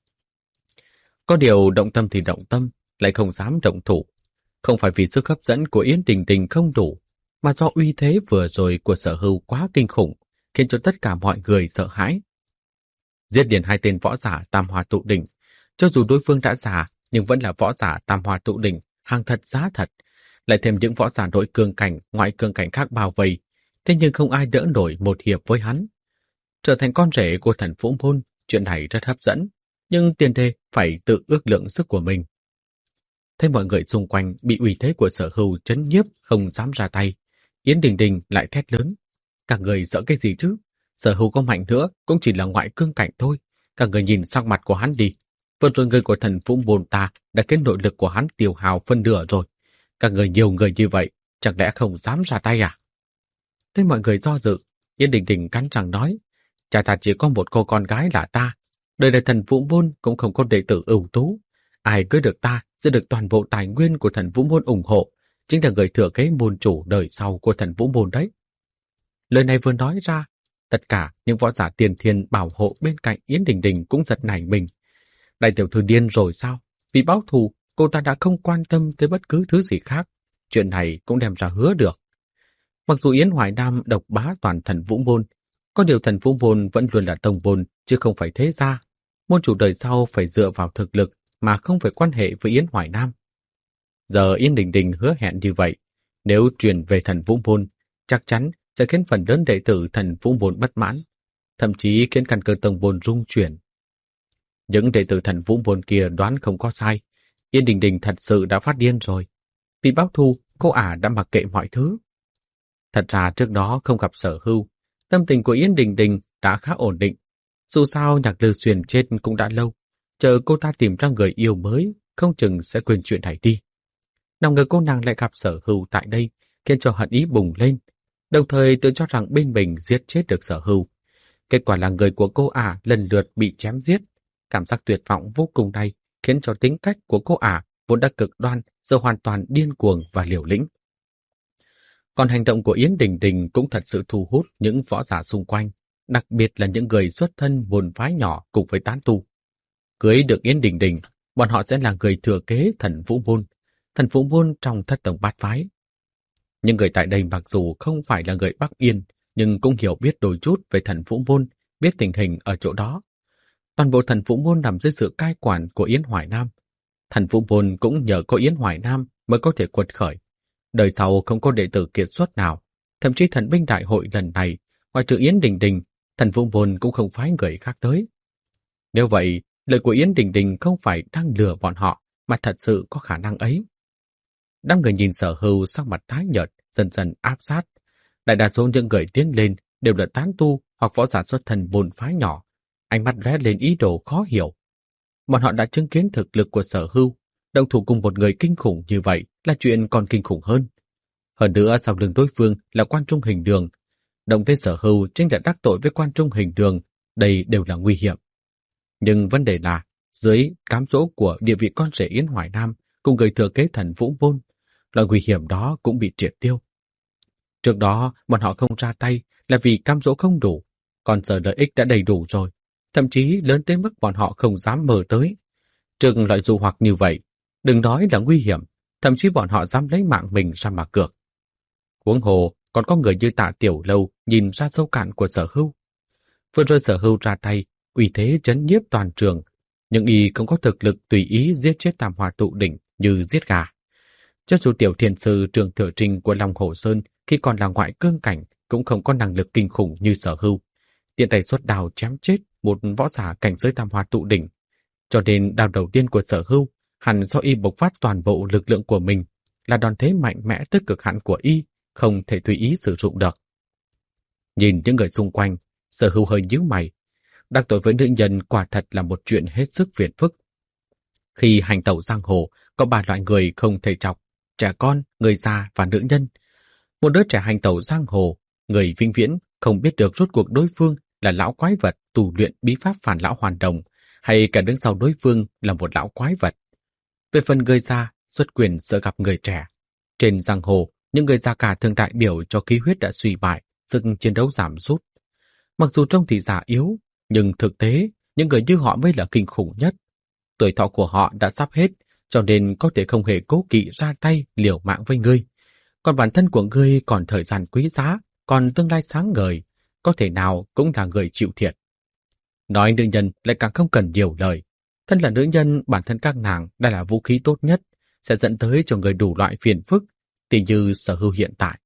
Có điều động tâm thì động tâm, lại không dám động thủ. Không phải vì sức hấp dẫn của Yến Đình Đình không đủ, mà do uy thế vừa rồi của Sở Hưu quá kinh khủng, khiến cho tất cả mọi người sợ hãi. Giết liền hai tên võ giả tam hoa tụ đỉnh, cho dù đối phương đã già, nhưng vẫn là võ giả tam hoa tụ đỉnh, hàng thật giá thật, lại thêm những võ giả nội cương cảnh, ngoại cương cảnh khác bao vây, thế nhưng không ai đỡ nổi một hiệp với hắn. Trở thành con rể của Thần Vũ Môn, chuyện này rất hấp dẫn, nhưng tiền đề phải tự ước lượng sức của mình. Thấy mọi người xung quanh bị uy thế của Sở Hưu chấn nhiếp không dám ra tay, Yến Đình Đình lại thét lớn, các người sợ cái gì chứ? Sở Hưu có mạnh nữa cũng chỉ là ngoại cương cảnh thôi. Các người nhìn sắc mặt của hắn đi. Vừa rồi người của Thần Vũ Môn ta đã khiến nội lực của hắn tiêu hao phân nửa rồi. Các người nhiều người như vậy, chẳng lẽ không dám ra tay à? Thấy mọi người do dự, Yến Đình Đình cắn răng nói, cha ta chỉ có một cô con gái là ta. Đời này Thần Vũ Môn cũng không có đệ tử ưu tú. Ai cưới được ta sẽ được toàn bộ tài nguyên của Thần Vũ Môn ủng hộ, chính là người thừa kế môn chủ đời sau của Thần Vũ Môn đấy. Lời này vừa nói ra, tất cả những võ giả tiền thiên bảo hộ bên cạnh Yến Đình Đình cũng giật nảy mình. Đại tiểu thư điên rồi sao? Vì báo thù, cô ta đã không quan tâm tới bất cứ thứ gì khác. Chuyện này cũng đem ra hứa được. Mặc dù Yến Hoài Nam độc bá toàn Thần Vũ Môn, có điều Thần Vũ Môn vẫn luôn là tông môn chứ không phải thế gia. Môn chủ đời sau phải dựa vào thực lực mà không phải quan hệ với Yến Hoài Nam. Giờ Yến Đình Đình hứa hẹn như vậy, nếu truyền về Thần Vũ Môn, chắc chắn sẽ khiến phần lớn đệ tử Thần Vũ Môn bất mãn, thậm chí khiến căn cơ tông môn rung chuyển. Những đệ tử Thần Vũ Môn kia đoán không có sai, Yến Đình Đình thật sự đã phát điên rồi. Vì báo thù, cô ả đã mặc kệ mọi thứ. Thật ra trước đó không gặp Sở Hưu, tâm tình của Yến Đình Đình đã khá ổn định. Dù sao Nhạc Lư Xuyên chết cũng đã lâu, chờ cô ta tìm ra người yêu mới, không chừng sẽ quên chuyện này đi. Nào ngờ cô nàng lại gặp Sở Hưu tại đây, khiến cho hận ý bùng lên, đồng thời tự cho rằng bên mình giết chết được Sở Hưu. Kết quả là người của cô ả lần lượt bị chém giết. Cảm giác tuyệt vọng vô cùng này khiến cho tính cách của cô ả vốn đã cực đoan giờ hoàn toàn điên cuồng và liều lĩnh. Còn hành động của Yến Đình Đình cũng thật sự thu hút những võ giả xung quanh, đặc biệt là những người xuất thân môn phái nhỏ cùng với tán tu. Cưới được Yến Đình Đình, bọn họ sẽ là người thừa kế Thần Vũ Môn, Thần Vũ Môn trong thất tông bát phái. Những người tại đây mặc dù không phải là người Bắc Yên, nhưng cũng hiểu biết đôi chút về Thần Vũ Môn, biết tình hình ở chỗ đó. Toàn bộ Thần Vũ Môn nằm dưới sự cai quản của Yến Hoài Nam. Thần Vũ Môn cũng nhờ có Yến Hoài Nam mới có thể quật khởi. Đời sau không có đệ tử kiệt xuất nào, thậm chí thần binh đại hội lần này, ngoài trừ Yến Đình Đình, Thần Vũ Môn cũng không phái người khác tới. Nếu vậy, lời của Yến Đình Đình không phải đang lừa bọn họ, mà thật sự có khả năng ấy. Đám người nhìn Sở Hưu sắc mặt tái nhợt, dần dần áp sát. Đại đa số những người tiến lên đều là tán tu hoặc võ giả xuất thân môn phái nhỏ, ánh mắt lóe lên ý đồ khó hiểu. Bọn họ đã chứng kiến thực lực của Sở Hưu, động thủ cùng một người kinh khủng như vậy là chuyện còn kinh khủng hơn. Hơn nữa sau lưng đối phương là Quan Trung Hình Đường, động tới Sở Hưu chính là đắc tội với Quan Trung Hình Đường, đây đều là nguy hiểm. Nhưng vấn đề là dưới cám dỗ của địa vị con rể Yến Hoài Nam cùng người thừa kế Thần Vũ Môn, loại nguy hiểm đó cũng bị triệt tiêu. Trước đó bọn họ không ra tay là vì cám dỗ không đủ, còn giờ lợi ích đã đầy đủ rồi, thậm chí lớn tới mức bọn họ không dám mơ tới. Trước loại dụ hoặc như vậy, đừng nói là nguy hiểm, thậm chí bọn họ dám lấy mạng mình ra mà cược. Huống hồ còn có người như Tạ Tiểu Lâu nhìn ra sâu cạn của Sở Hưu. Vừa rồi Sở Hưu ra tay, uy thế chấn nhiếp toàn trường, nhưng y không có thực lực tùy ý giết chết Tam Hoa Tụ Đỉnh như giết gà. Cho dù tiểu thiền sư Trường Thừa Trinh của Long Hồ Sơn khi còn là ngoại cương cảnh cũng không có năng lực kinh khủng như Sở Hưu, tiện tay xuất đao chém chết một võ giả cảnh giới Tam Hoa Tụ Đỉnh. Cho nên đao đầu tiên của Sở Hưu hẳn do y bộc phát toàn bộ lực lượng của mình, là đòn thế mạnh mẽ tới cực hạn của y, không thể tùy ý sử dụng được. Nhìn những người xung quanh, Sở Hưu hơi nhíu mày. Đắc tội với nữ nhân quả thật là một chuyện hết sức phiền phức. Khi hành tẩu giang hồ, có ba loại người không thể chọc: trẻ con, người già và nữ nhân. Một đứa trẻ hành tẩu giang hồ, người vĩnh viễn không biết được rốt cuộc đối phương là lão quái vật tu luyện bí pháp Phản Lão Hoàn Đồng, hay cả đứng sau đối phương là một lão quái vật. Về phần người già, xuất quyền sợ gặp người trẻ. Trên giang hồ, những người già cả thường đại biểu cho khí huyết đã suy bại, sức chiến đấu giảm sút. Mặc dù trông thì già yếu, nhưng thực tế, những người như họ mới là kinh khủng nhất. Tuổi thọ của họ đã sắp hết, cho nên có thể không hề cố kỵ ra tay liều mạng với ngươi. Còn bản thân của ngươi còn thời gian quý giá, còn tương lai sáng ngời, có thể nào cũng là người chịu thiệt. Nói nữ nhân lại càng không cần nhiều lời. Thân là nữ nhân, bản thân các nàng đã là vũ khí tốt nhất, sẽ dẫn tới cho người đủ loại phiền phức, tỉ như Sở Hưu hiện tại.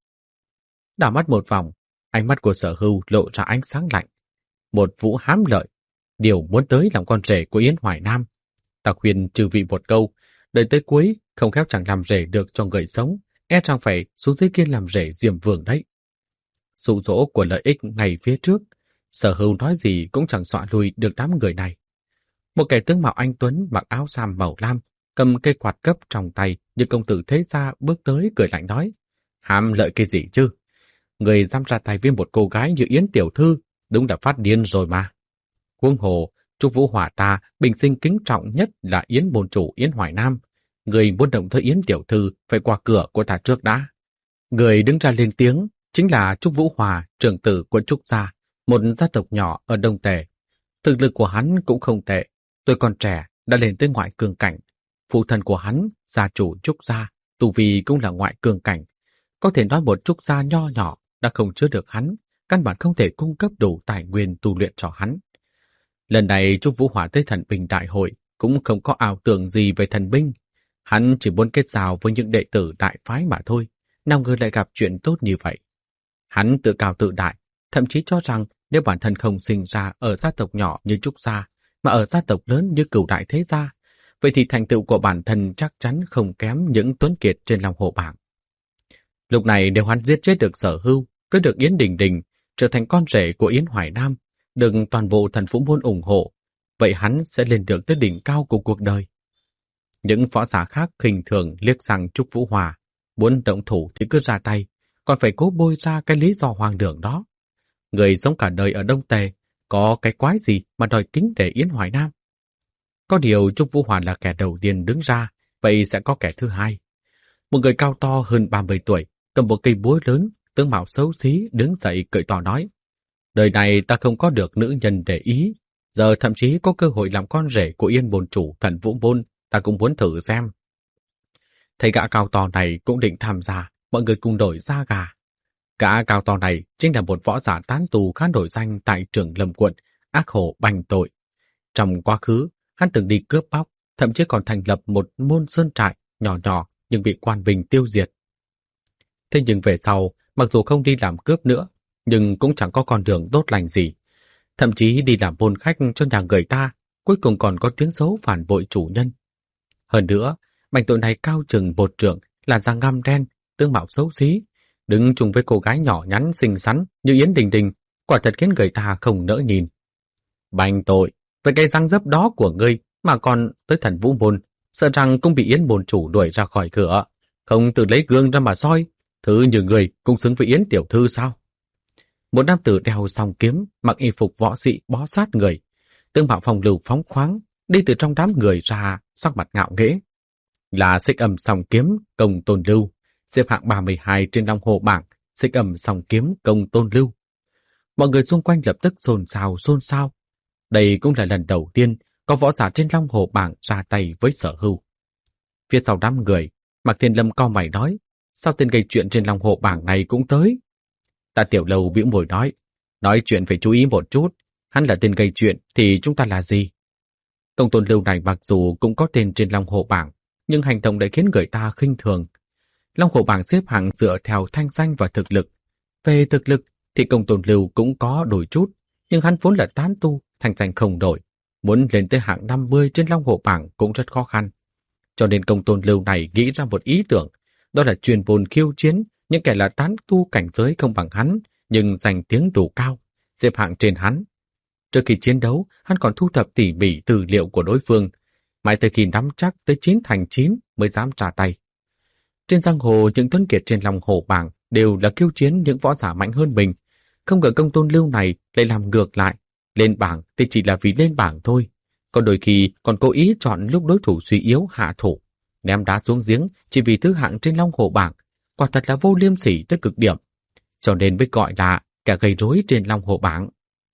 Đảo mắt một vòng, ánh mắt của Sở Hưu lộ ra ánh sáng lạnh. Một vũ hám lợi, điều muốn tới làm con rể của Yến Hoài Nam. Ta khuyên trừ vị một câu, đợi tới cuối không khéo chẳng làm rể được cho người sống, e rằng phải xuống dưới kia làm rể Diêm Vương đấy. Dụ dỗ của lợi ích ngay phía trước, Sở Hưu nói gì cũng chẳng dọa lui được đám người này. Một kẻ tướng mạo anh tuấn mặc áo sam màu lam, cầm cây quạt cấp trong tay như công tử thế gia bước tới cười lạnh nói: hám lợi cái gì chứ? Người dám ra tay với một cô gái như Yến tiểu thư, đúng là phát điên rồi mà. Huống hồ, Trúc Vũ Hỏa ta bình sinh kính trọng nhất là Yến môn chủ Yến Hoài Nam. Người muốn động tới Yến tiểu thư phải qua cửa của ta trước đã. Người đứng ra lên tiếng chính là Trúc Vũ Hòa, trưởng tử của Trúc gia, một gia tộc nhỏ ở Đông Tề. Thực lực của hắn cũng không tệ, tuổi còn trẻ đã lên tới ngoại cương cảnh. Phụ thân của hắn, gia chủ Trúc gia, tu vi cũng là ngoại cương cảnh. Có thể nói một Trúc gia nho nhỏ đã không chứa được hắn, căn bản không thể cung cấp đủ tài nguyên tu luyện cho hắn. Lần này Trúc Vũ Hỏa tới thần binh đại hội cũng không có ảo tưởng gì về thần binh. Hắn chỉ muốn kết giao với những đệ tử đại phái mà thôi, nào ngờ lại gặp chuyện tốt như vậy. Hắn tự cao tự đại, thậm chí cho rằng nếu bản thân không sinh ra ở gia tộc nhỏ như Trúc gia, mà ở gia tộc lớn như Cửu Đại Thế gia, vậy thì thành tựu của bản thân chắc chắn không kém những tuấn kiệt trên Long Hồ bảng. Lúc này nếu hắn giết chết được Sở Hưu, cưới được Yến Đình Đình, trở thành con rể của Yến Hoài Nam, được toàn bộ Thần Vũ Môn ủng hộ, vậy hắn sẽ lên được tới đỉnh cao của cuộc đời. Những võ giả khác khinh thường liếc sang Trúc Vũ Hòa, muốn động thủ thì cứ ra tay, còn phải cố bôi ra cái lý do hoang đường đó. Người sống cả đời ở Đông Tề, có cái quái gì mà đòi kính để Yến Hoài Nam? Có điều Trúc Vũ Hòa là kẻ đầu tiên đứng ra, vậy sẽ có kẻ thứ hai. Một người cao to hơn ba mươi tuổi, cầm một cây búa lớn, tướng mạo xấu xí đứng dậy cười to nói: đời này ta không có được nữ nhân để ý, giờ thậm chí có cơ hội làm con rể của Yên Bồn chủ Thần Vũ Môn, ta cũng muốn thử xem. Thầy gã cao to này cũng định tham gia, mọi người cùng đổi da gà. Gã cao to này chính là một võ giả tán tù khá nổi danh tại Trường Lâm quận, ác hổ bành tội. Trong quá khứ, hắn từng đi cướp bóc, thậm chí còn thành lập một môn sơn trại nhỏ nhỏ nhưng bị quan bình tiêu diệt. Thế nhưng về sau, mặc dù không đi làm cướp nữa, nhưng cũng chẳng có con đường tốt lành gì. Thậm chí đi làm môn khách cho nhà người ta, cuối cùng còn có tiếng xấu phản bội chủ nhân. Hơn nữa, bành tội này cao chừng một trượng, là da ngăm đen, tướng mạo xấu xí, đứng chung với cô gái nhỏ nhắn xinh xắn như Yến Đình Đình, quả thật khiến người ta không nỡ nhìn. Bành tội, với cái răng dấp đó của ngươi mà còn tới Thần Vũ Môn, sợ rằng cũng bị Yến môn chủ đuổi ra khỏi cửa, không tự lấy gương ra mà soi, thứ như người cũng xứng với Yến tiểu thư sao? Một nam tử đeo song kiếm, mặc y phục võ sĩ bó sát người, tướng mạo phong lưu phóng khoáng, đi từ trong đám người ra, sắc mặt ngạo nghễ. Là Xích Âm Song Kiếm Công Tôn Lưu, xếp hạng ba mươi hai trên Long Hồ bảng. Xích Âm Song Kiếm Công Tôn Lưu. Mọi người xung quanh lập tức xôn xao xôn xao. Đây cũng là lần đầu tiên có võ giả trên Long Hồ bảng ra tay với Sở Hưu. Phía sau đám người, Mạc Thiên Lâm cau mày nói: sao tên gây chuyện trên Long Hồ bảng này cũng tới? Tạ Tiểu Lâu bĩu môi nói: nói chuyện phải chú ý một chút, hắn là tên gây chuyện thì chúng ta là gì? Công Tôn Lưu này mặc dù cũng có tên trên Long Hồ bảng, nhưng hành động lại khiến người ta khinh thường. Long Hồ bảng xếp hạng dựa theo thanh danh và thực lực. Về thực lực thì Công Tôn Lưu cũng có đổi chút, nhưng hắn vốn là tán tu, thanh danh không đổi. Muốn lên tới hạng năm mươi trên Long Hồ bảng cũng rất khó khăn. Cho nên Công Tôn Lưu này nghĩ ra một ý tưởng, đó là truyền bồn khiêu chiến những kẻ là tán tu cảnh giới không bằng hắn, nhưng danh tiếng đủ cao, xếp hạng trên hắn. Trước khi chiến đấu, hắn còn thu thập tỉ mỉ tư liệu của đối phương, mãi tới khi nắm chắc tới chín thành chín mới dám trả tay. Trên giang hồ, những tuấn kiệt trên Long Hồ bảng đều là khiêu chiến những võ giả mạnh hơn mình. Không ngờ Công Tôn Lưu này lại làm ngược lại, lên bảng thì chỉ là vì lên bảng thôi, còn đôi khi còn cố ý chọn lúc đối thủ suy yếu hạ thủ, ném đá xuống giếng chỉ vì thứ hạng trên Long Hồ bảng, quả thật là vô liêm sỉ tới cực điểm, cho nên mới gọi là kẻ gây rối trên Long Hồ bảng.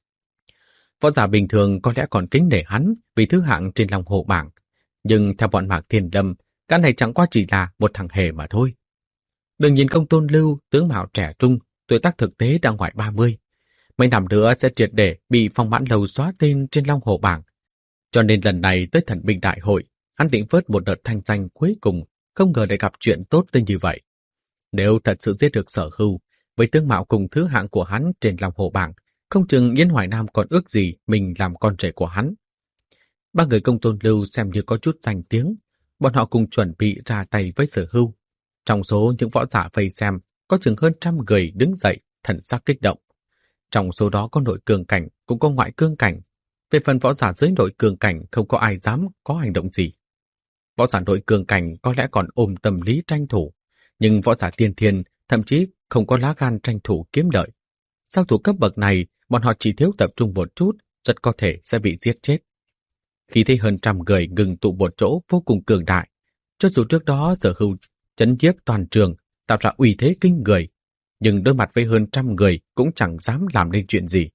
Võ giả bình thường có lẽ còn kính nể hắn vì thứ hạng trên Long Hồ bảng, nhưng theo bọn Mạc Thiên Lâm, cái này chẳng qua chỉ là một thằng hề mà thôi. Đừng nhìn Công Tôn Lưu tướng mạo trẻ trung, tuổi tác thực tế đang ngoài ba mươi, mấy năm nữa sẽ triệt để bị Phong Mãn Lâu xóa tên trên Long Hồ bảng. Cho nên lần này tới Thần Binh Đại hội, hắn định vớt một đợt thanh danh cuối cùng, không ngờ lại gặp chuyện tốt tới như vậy. Nếu thật sự giết được Sở Hưu, với tướng mạo cùng thứ hạng của hắn trên Long Hồ bảng, không chừng Yến Hoài Nam còn ước gì mình làm con rể của hắn. Ba người Công Tôn Lưu xem như có chút danh tiếng, bọn họ cùng chuẩn bị ra tay với Sở Hưu. Trong số những võ giả vây xem, có chừng hơn trăm người đứng dậy, thần sắc kích động. Trong số đó có nội cường cảnh, cũng có ngoại cương cảnh. Về phần võ giả dưới nội cường cảnh, không có ai dám có hành động gì. Võ giả nội cường cảnh có lẽ còn ôm tâm lý tranh thủ, nhưng võ giả tiên thiên thậm chí không có lá gan tranh thủ kiếm lợi. Sau thủ cấp bậc này, bọn họ chỉ thiếu tập trung một chút, rất có thể sẽ bị giết chết. Khi thấy hơn trăm người ngừng tụ một chỗ vô cùng cường đại, cho dù trước đó Sở Hưu chấn nhiếp toàn trường, tạo ra uy thế kinh người, nhưng đối mặt với hơn trăm người cũng chẳng dám làm nên chuyện gì.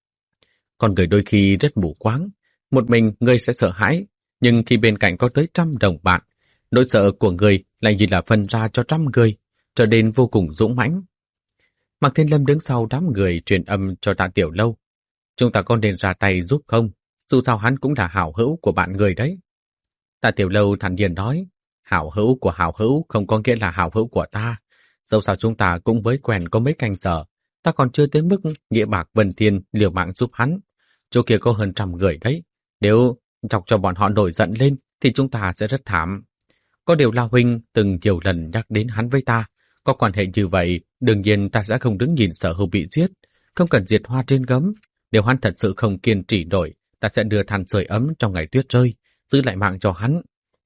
Con người đôi khi rất mù quáng, một mình người sẽ sợ hãi, nhưng khi bên cạnh có tới trăm đồng bạn, nỗi sợ của người lại như là phân ra cho trăm người, trở nên vô cùng dũng mãnh. Mạc Thiên Lâm đứng sau đám người truyền âm cho Tạ Tiểu Lâu: chúng ta có nên ra tay giúp không? Dù sao hắn cũng là hảo hữu của bạn người đấy. Tạ Tiểu Lâu thản nhiên nói: hảo hữu của hảo hữu không có nghĩa là hảo hữu của ta. Dẫu sao chúng ta cũng mới quen có mấy canh giờ, ta còn chưa tới mức nghĩa bạc vân thiên liều mạng giúp hắn. Chỗ kia có hơn trăm người đấy, nếu chọc cho bọn họ nổi giận lên thì chúng ta sẽ rất thảm. Có điều La huynh từng nhiều lần nhắc đến hắn với ta, có quan hệ như vậy, đương nhiên ta sẽ không đứng nhìn Sở Hưu bị giết, không cần diệt hoa trên gấm. Nếu hắn thật sự không kiên trì nổi, ta sẽ đưa than sưởi ấm trong ngày tuyết rơi, giữ lại mạng cho hắn.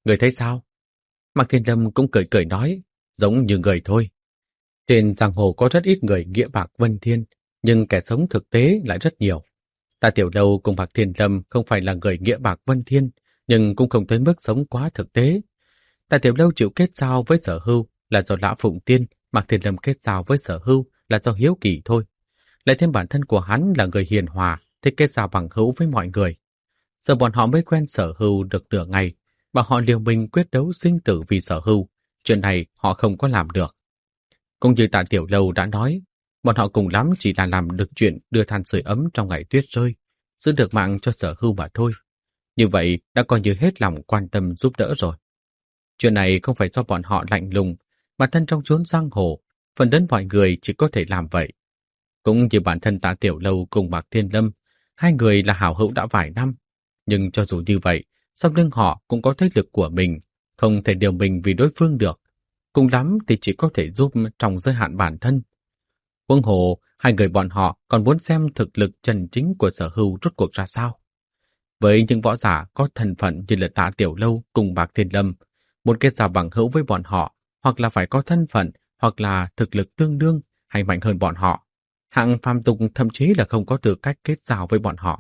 Người thấy sao? Mạc Thiên Lâm cũng cười cười nói, giống như người thôi. Trên giang hồ có rất ít người nghĩa bạc vân thiên, nhưng kẻ sống thực tế lại rất nhiều. Tạ Tiểu Lâu cùng Mạc Thiên Lâm không phải là người nghĩa bạc vân thiên, nhưng cũng không tới mức sống quá thực tế. Tạ Tiểu Lâu chịu kết giao với Sở Hưu là do Lã Phụng Tiên, Mạc Thiên Lâm kết giao với Sở Hưu là do hiếu kỳ thôi. Lại thêm bản thân của hắn là người hiền hòa, thích kết giao bằng hữu với mọi người. Giờ bọn họ mới quen Sở Hưu được nửa ngày, mà họ liều mình quyết đấu sinh tử vì Sở Hưu. Chuyện này họ không có làm được. Cũng như Tạ Tiểu Lâu đã nói, bọn họ cùng lắm chỉ là làm được chuyện đưa than sưởi ấm trong ngày tuyết rơi, giữ được mạng cho Sở Hưu mà thôi. Như vậy đã coi như hết lòng quan tâm giúp đỡ rồi. Chuyện này không phải do bọn họ lạnh lùng, mà thân trong chốn giang hồ, phần lớn mọi người chỉ có thể làm vậy. Cũng như bản thân Tạ Tiểu Lâu cùng Mạc Thiên Lâm, hai người là hảo hữu đã vài năm. Nhưng cho dù như vậy, sau lưng họ cũng có thế lực của mình, không thể điều mình vì đối phương được. Cùng lắm thì chỉ có thể giúp trong giới hạn bản thân. Huống hồ, hai người bọn họ còn muốn xem thực lực chân chính của Sở Hưu rốt cuộc ra sao. Với những võ giả có thân phận như là Tạ Tiểu Lâu cùng Mạc Thiên Lâm, muốn kết giao bằng hữu với bọn họ, hoặc là phải có thân phận, hoặc là thực lực tương đương hay mạnh hơn bọn họ. Hạng phàm tục thậm chí là không có tư cách kết giao với bọn họ.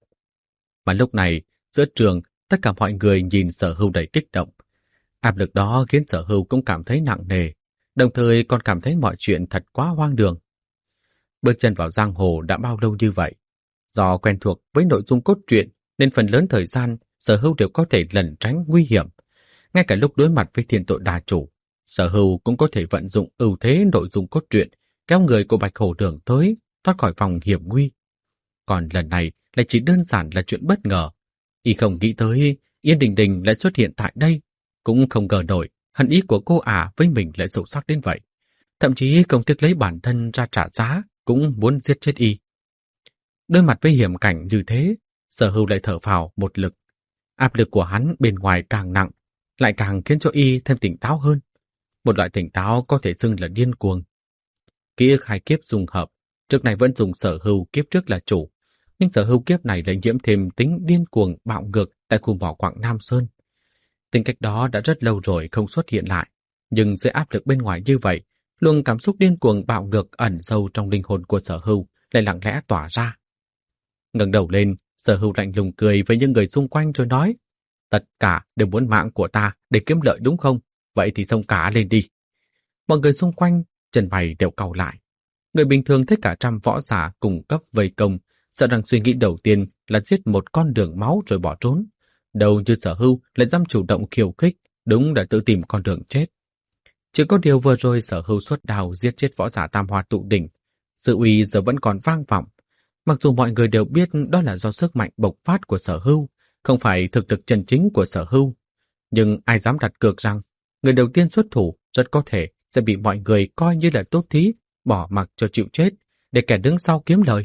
Mà lúc này, giữa trường, tất cả mọi người nhìn Sở Hưu đầy kích động. Áp lực đó khiến Sở Hưu cũng cảm thấy nặng nề, đồng thời còn cảm thấy mọi chuyện thật quá hoang đường. Bước chân vào giang hồ đã bao lâu như vậy? Do quen thuộc với nội dung cốt truyện nên phần lớn thời gian Sở Hưu đều có thể lẩn tránh nguy hiểm. Ngay cả lúc đối mặt với thiên tội đà chủ, Sở Hưu cũng có thể vận dụng ưu thế nội dung cốt truyện, kéo người của Bạch Hổ Đường tới, thoát khỏi vòng hiểm nguy. Còn lần này lại chỉ đơn giản là chuyện bất ngờ. Y không nghĩ tới Yên Đình Đình lại xuất hiện tại đây, cũng không ngờ nổi hận ý của cô ả với mình lại sâu sắc đến vậy. Thậm chí không tiếc lấy bản thân ra trả giá, cũng muốn giết chết Y. Đối mặt với hiểm cảnh như thế, Sở Hưu lại thở phào một lực. Áp lực của hắn bên ngoài càng nặng, lại càng khiến cho Y thêm tỉnh táo hơn. Một loại tỉnh táo có thể xưng là điên cuồng. Ký ức hai kiếp dùng hợp, trước này vẫn dùng Sở Hưu kiếp trước là chủ, nhưng Sở Hưu kiếp này lại nhiễm thêm tính điên cuồng bạo ngược tại khu mỏ quặng Nam Sơn. Tính cách đó đã rất lâu rồi không xuất hiện lại, nhưng dưới áp lực bên ngoài như vậy, luồng cảm xúc điên cuồng bạo ngược ẩn sâu trong linh hồn của Sở Hưu lại lặng lẽ tỏa ra. Ngẩng đầu lên, Sở Hưu lạnh lùng cười với những người xung quanh rồi nói: "Tất cả đều muốn mạng của ta để kiếm lợi đúng không? Vậy thì xông cả lên đi." Mọi người xung quanh chân mày đều cau lại. Người bình thường thấy cả trăm võ giả cùng cấp vây công, sợ rằng suy nghĩ đầu tiên là giết một con đường máu rồi bỏ trốn. Đầu như Sở Hưu lại dám chủ động khiêu khích, đúng là tự tìm con đường chết. Chỉ có điều vừa rồi Sở Hưu xuất đao giết chết võ giả Tam Hoa tụ đỉnh, sự uy giờ vẫn còn vang vọng. Mặc dù mọi người đều biết đó là do sức mạnh bộc phát của Sở Hưu, không phải thực lực chân chính của Sở Hưu, nhưng ai dám đặt cược rằng người đầu tiên xuất thủ rất có thể sẽ bị mọi người coi như là tốt thí, bỏ mặc cho chịu chết, để kẻ đứng sau kiếm lời.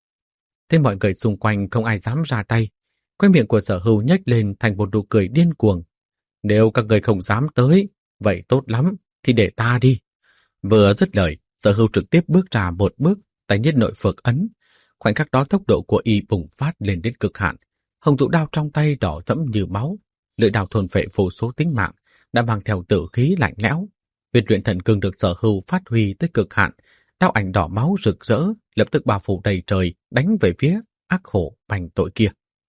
Thế mọi người xung quanh không ai dám ra tay. Khóe miệng của Sở Hưu nhếch lên thành một nụ cười điên cuồng. Nếu các người không dám tới, vậy tốt lắm, thì để ta đi. Vừa dứt lời, Sở Hưu trực tiếp bước ra một bước, tay nhất nội phược ấn. Khoảnh khắc đó tốc độ của y bùng phát lên đến cực hạn. Hồng tụ đao trong tay đỏ thẫm như máu, lưỡi đao thôn phệ vô số tính mạng, đã mang theo tử khí lạnh lẽo. Huyết luyện thần cương được Sở Hưu phát huy tới cực hạn, đao ảnh đỏ máu rực rỡ, lập tức bao phủ đầy trời, đánh về phía ác hổ bành tội kia.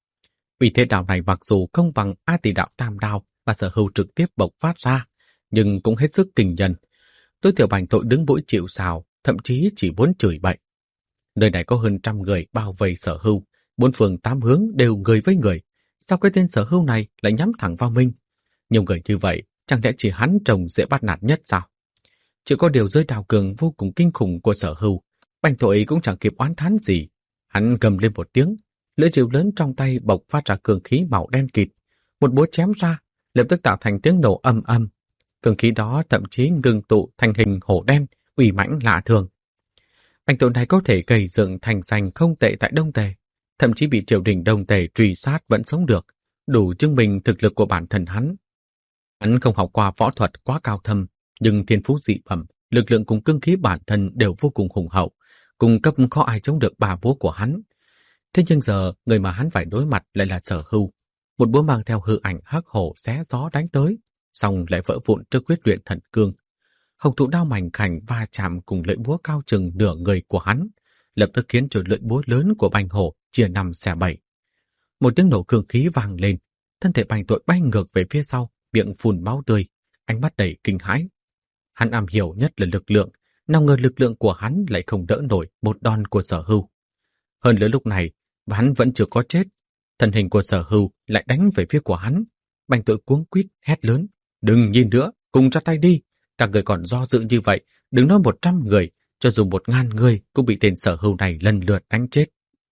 Vì thế đao này mặc dù không bằng A Tỷ đạo tam đao mà Sở Hưu trực tiếp bộc phát ra, nhưng cũng hết sức kinh nhân. Tối thiểu bành tội đứng mũi chịu sào, thậm chí chỉ muốn chửi bậy. Nơi này có hơn trăm người bao vây Sở Hưu, bốn phương tám hướng đều người với người. Sao cái tên Sở Hưu này lại nhắm thẳng vào mình? Nhiều người như vậy, chẳng lẽ chỉ hắn trông dễ bắt nạt nhất sao? Chỉ có điều giới đào cường vô cùng kinh khủng của Sở Hưu, bành tội cũng chẳng kịp oán thán gì. Hắn gầm lên một tiếng, lưỡi rìu lớn trong tay bộc phát ra cường khí màu đen kịt, một búa chém ra, lập tức tạo thành tiếng nổ âm âm. Cường khí đó thậm chí ngưng tụ thành hình hổ đen, uy mãnh lạ thường. Bành tội này có thể gây dựng thành danh không tệ tại Đông Tề, thậm chí bị triều đình Đông Tề truy sát vẫn sống được, đủ chứng minh thực lực của bản thân hắn. Hắn không học qua võ thuật quá cao thâm, nhưng thiên phú dị phẩm, lực lượng cùng cương khí bản thân đều vô cùng hùng hậu, cung cấp khó ai chống được bà búa của hắn. Thế nhưng giờ, người mà hắn phải đối mặt lại là Sở Hưu. một búa mang theo hư ảnh hắc hổ xé gió đánh tới, xong lại vỡ vụn trước huyết luyện thần cương. Hồng thụ đao mảnh khảnh va chạm cùng lưỡi búa cao chừng nửa người của hắn, lập tức khiến cho lưỡi búa lớn của Bành Hổ chia năm xẻ bảy. Một tiếng nổ cương khí vang lên, thân thể Bành Tội bay ngược về phía sau, miệng phun máu tươi, ánh mắt đầy kinh hãi. Hắn am hiểu nhất là lực lượng, nào ngờ lực lượng của hắn lại không đỡ nổi một đòn của Sở Hưu. Hơn nữa lúc này, hắn vẫn chưa có chết, thân hình của Sở Hưu lại đánh về phía của hắn. Bành Tội cuống quýt hét lớn: "Đừng nhìn nữa, cùng ra tay đi! Các người còn do dự như vậy, đừng nói một trăm người, cho dù một ngàn người cũng bị tên Sở Hưu này lần lượt đánh chết."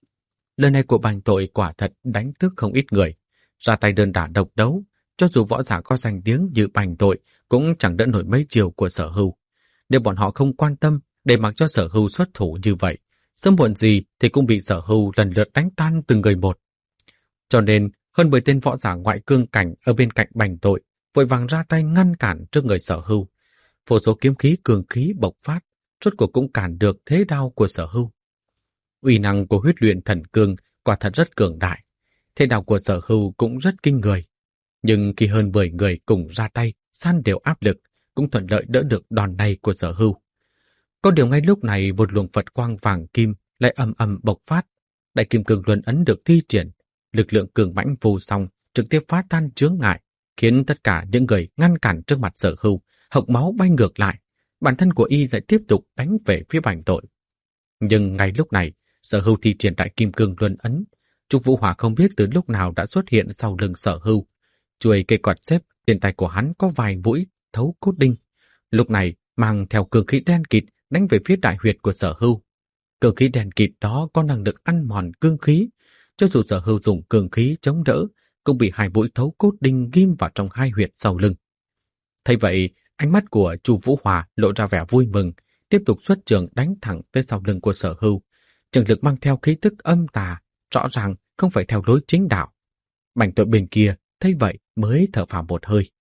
Lời này của Bành Tội quả thật đánh thức không ít người. Ra tay đơn đả độc đấu, cho dù võ giả có danh tiếng như Bành Tội cũng chẳng đỡ nổi mấy chiều của Sở Hưu. Nếu bọn họ không quan tâm để mặc cho Sở Hưu xuất thủ như vậy, sớm muộn gì thì cũng bị Sở Hưu lần lượt đánh tan từng người một. Cho nên, hơn mười tên võ giả ngoại cương cảnh ở bên cạnh Bành Tội vội vàng ra tay ngăn cản trước người Sở Hưu. Vô số kiếm khí cường khí bộc phát, rốt cuộc cũng cản được thế đao của Sở Hưu. Uy năng của huyết luyện thần cương quả thật rất cường đại, thế đao của Sở Hưu cũng rất kinh người. Nhưng khi hơn mười người cùng ra tay, san đều áp lực, cũng thuận lợi đỡ được đòn này của Sở Hưu. Có điều ngay lúc này một luồng Phật quang vàng kim lại ầm ầm bộc phát, đại kim cương luân ấn được thi triển, lực lượng cường mãnh vô song trực tiếp phá tan chướng ngại, khiến tất cả những người ngăn cản trước mặt Sở Hưu hộc máu bay ngược lại, bản thân của y lại tiếp tục đánh về phía Bành Tội. Nhưng ngay lúc này, Sở Hưu thi triển đại kim cương luân ấn, Trúc Vũ Hỏa không biết từ lúc nào đã xuất hiện sau lưng Sở Hưu. Chuôi cây quạt xếp trên tay của hắn có vài mũi thấu cốt đinh, lúc này mang theo cường khí đen kịt đánh về phía đại huyệt của Sở Hưu. Cường khí đen kịt đó có năng lực ăn mòn cương khí, cho dù Sở Hưu dùng cường khí chống đỡ, cũng bị hai mũi thấu cốt đinh ghim vào trong hai huyệt sau lưng. Thấy vậy, ánh mắt của Chu Vũ Hòa lộ ra vẻ vui mừng, tiếp tục xuất trường đánh thẳng tới sau lưng của Sở Hưu. Trường lực mang theo khí tức âm tà, rõ ràng không phải theo lối chính đạo. Bành Tội bên kia thấy vậy mới thở phào một hơi.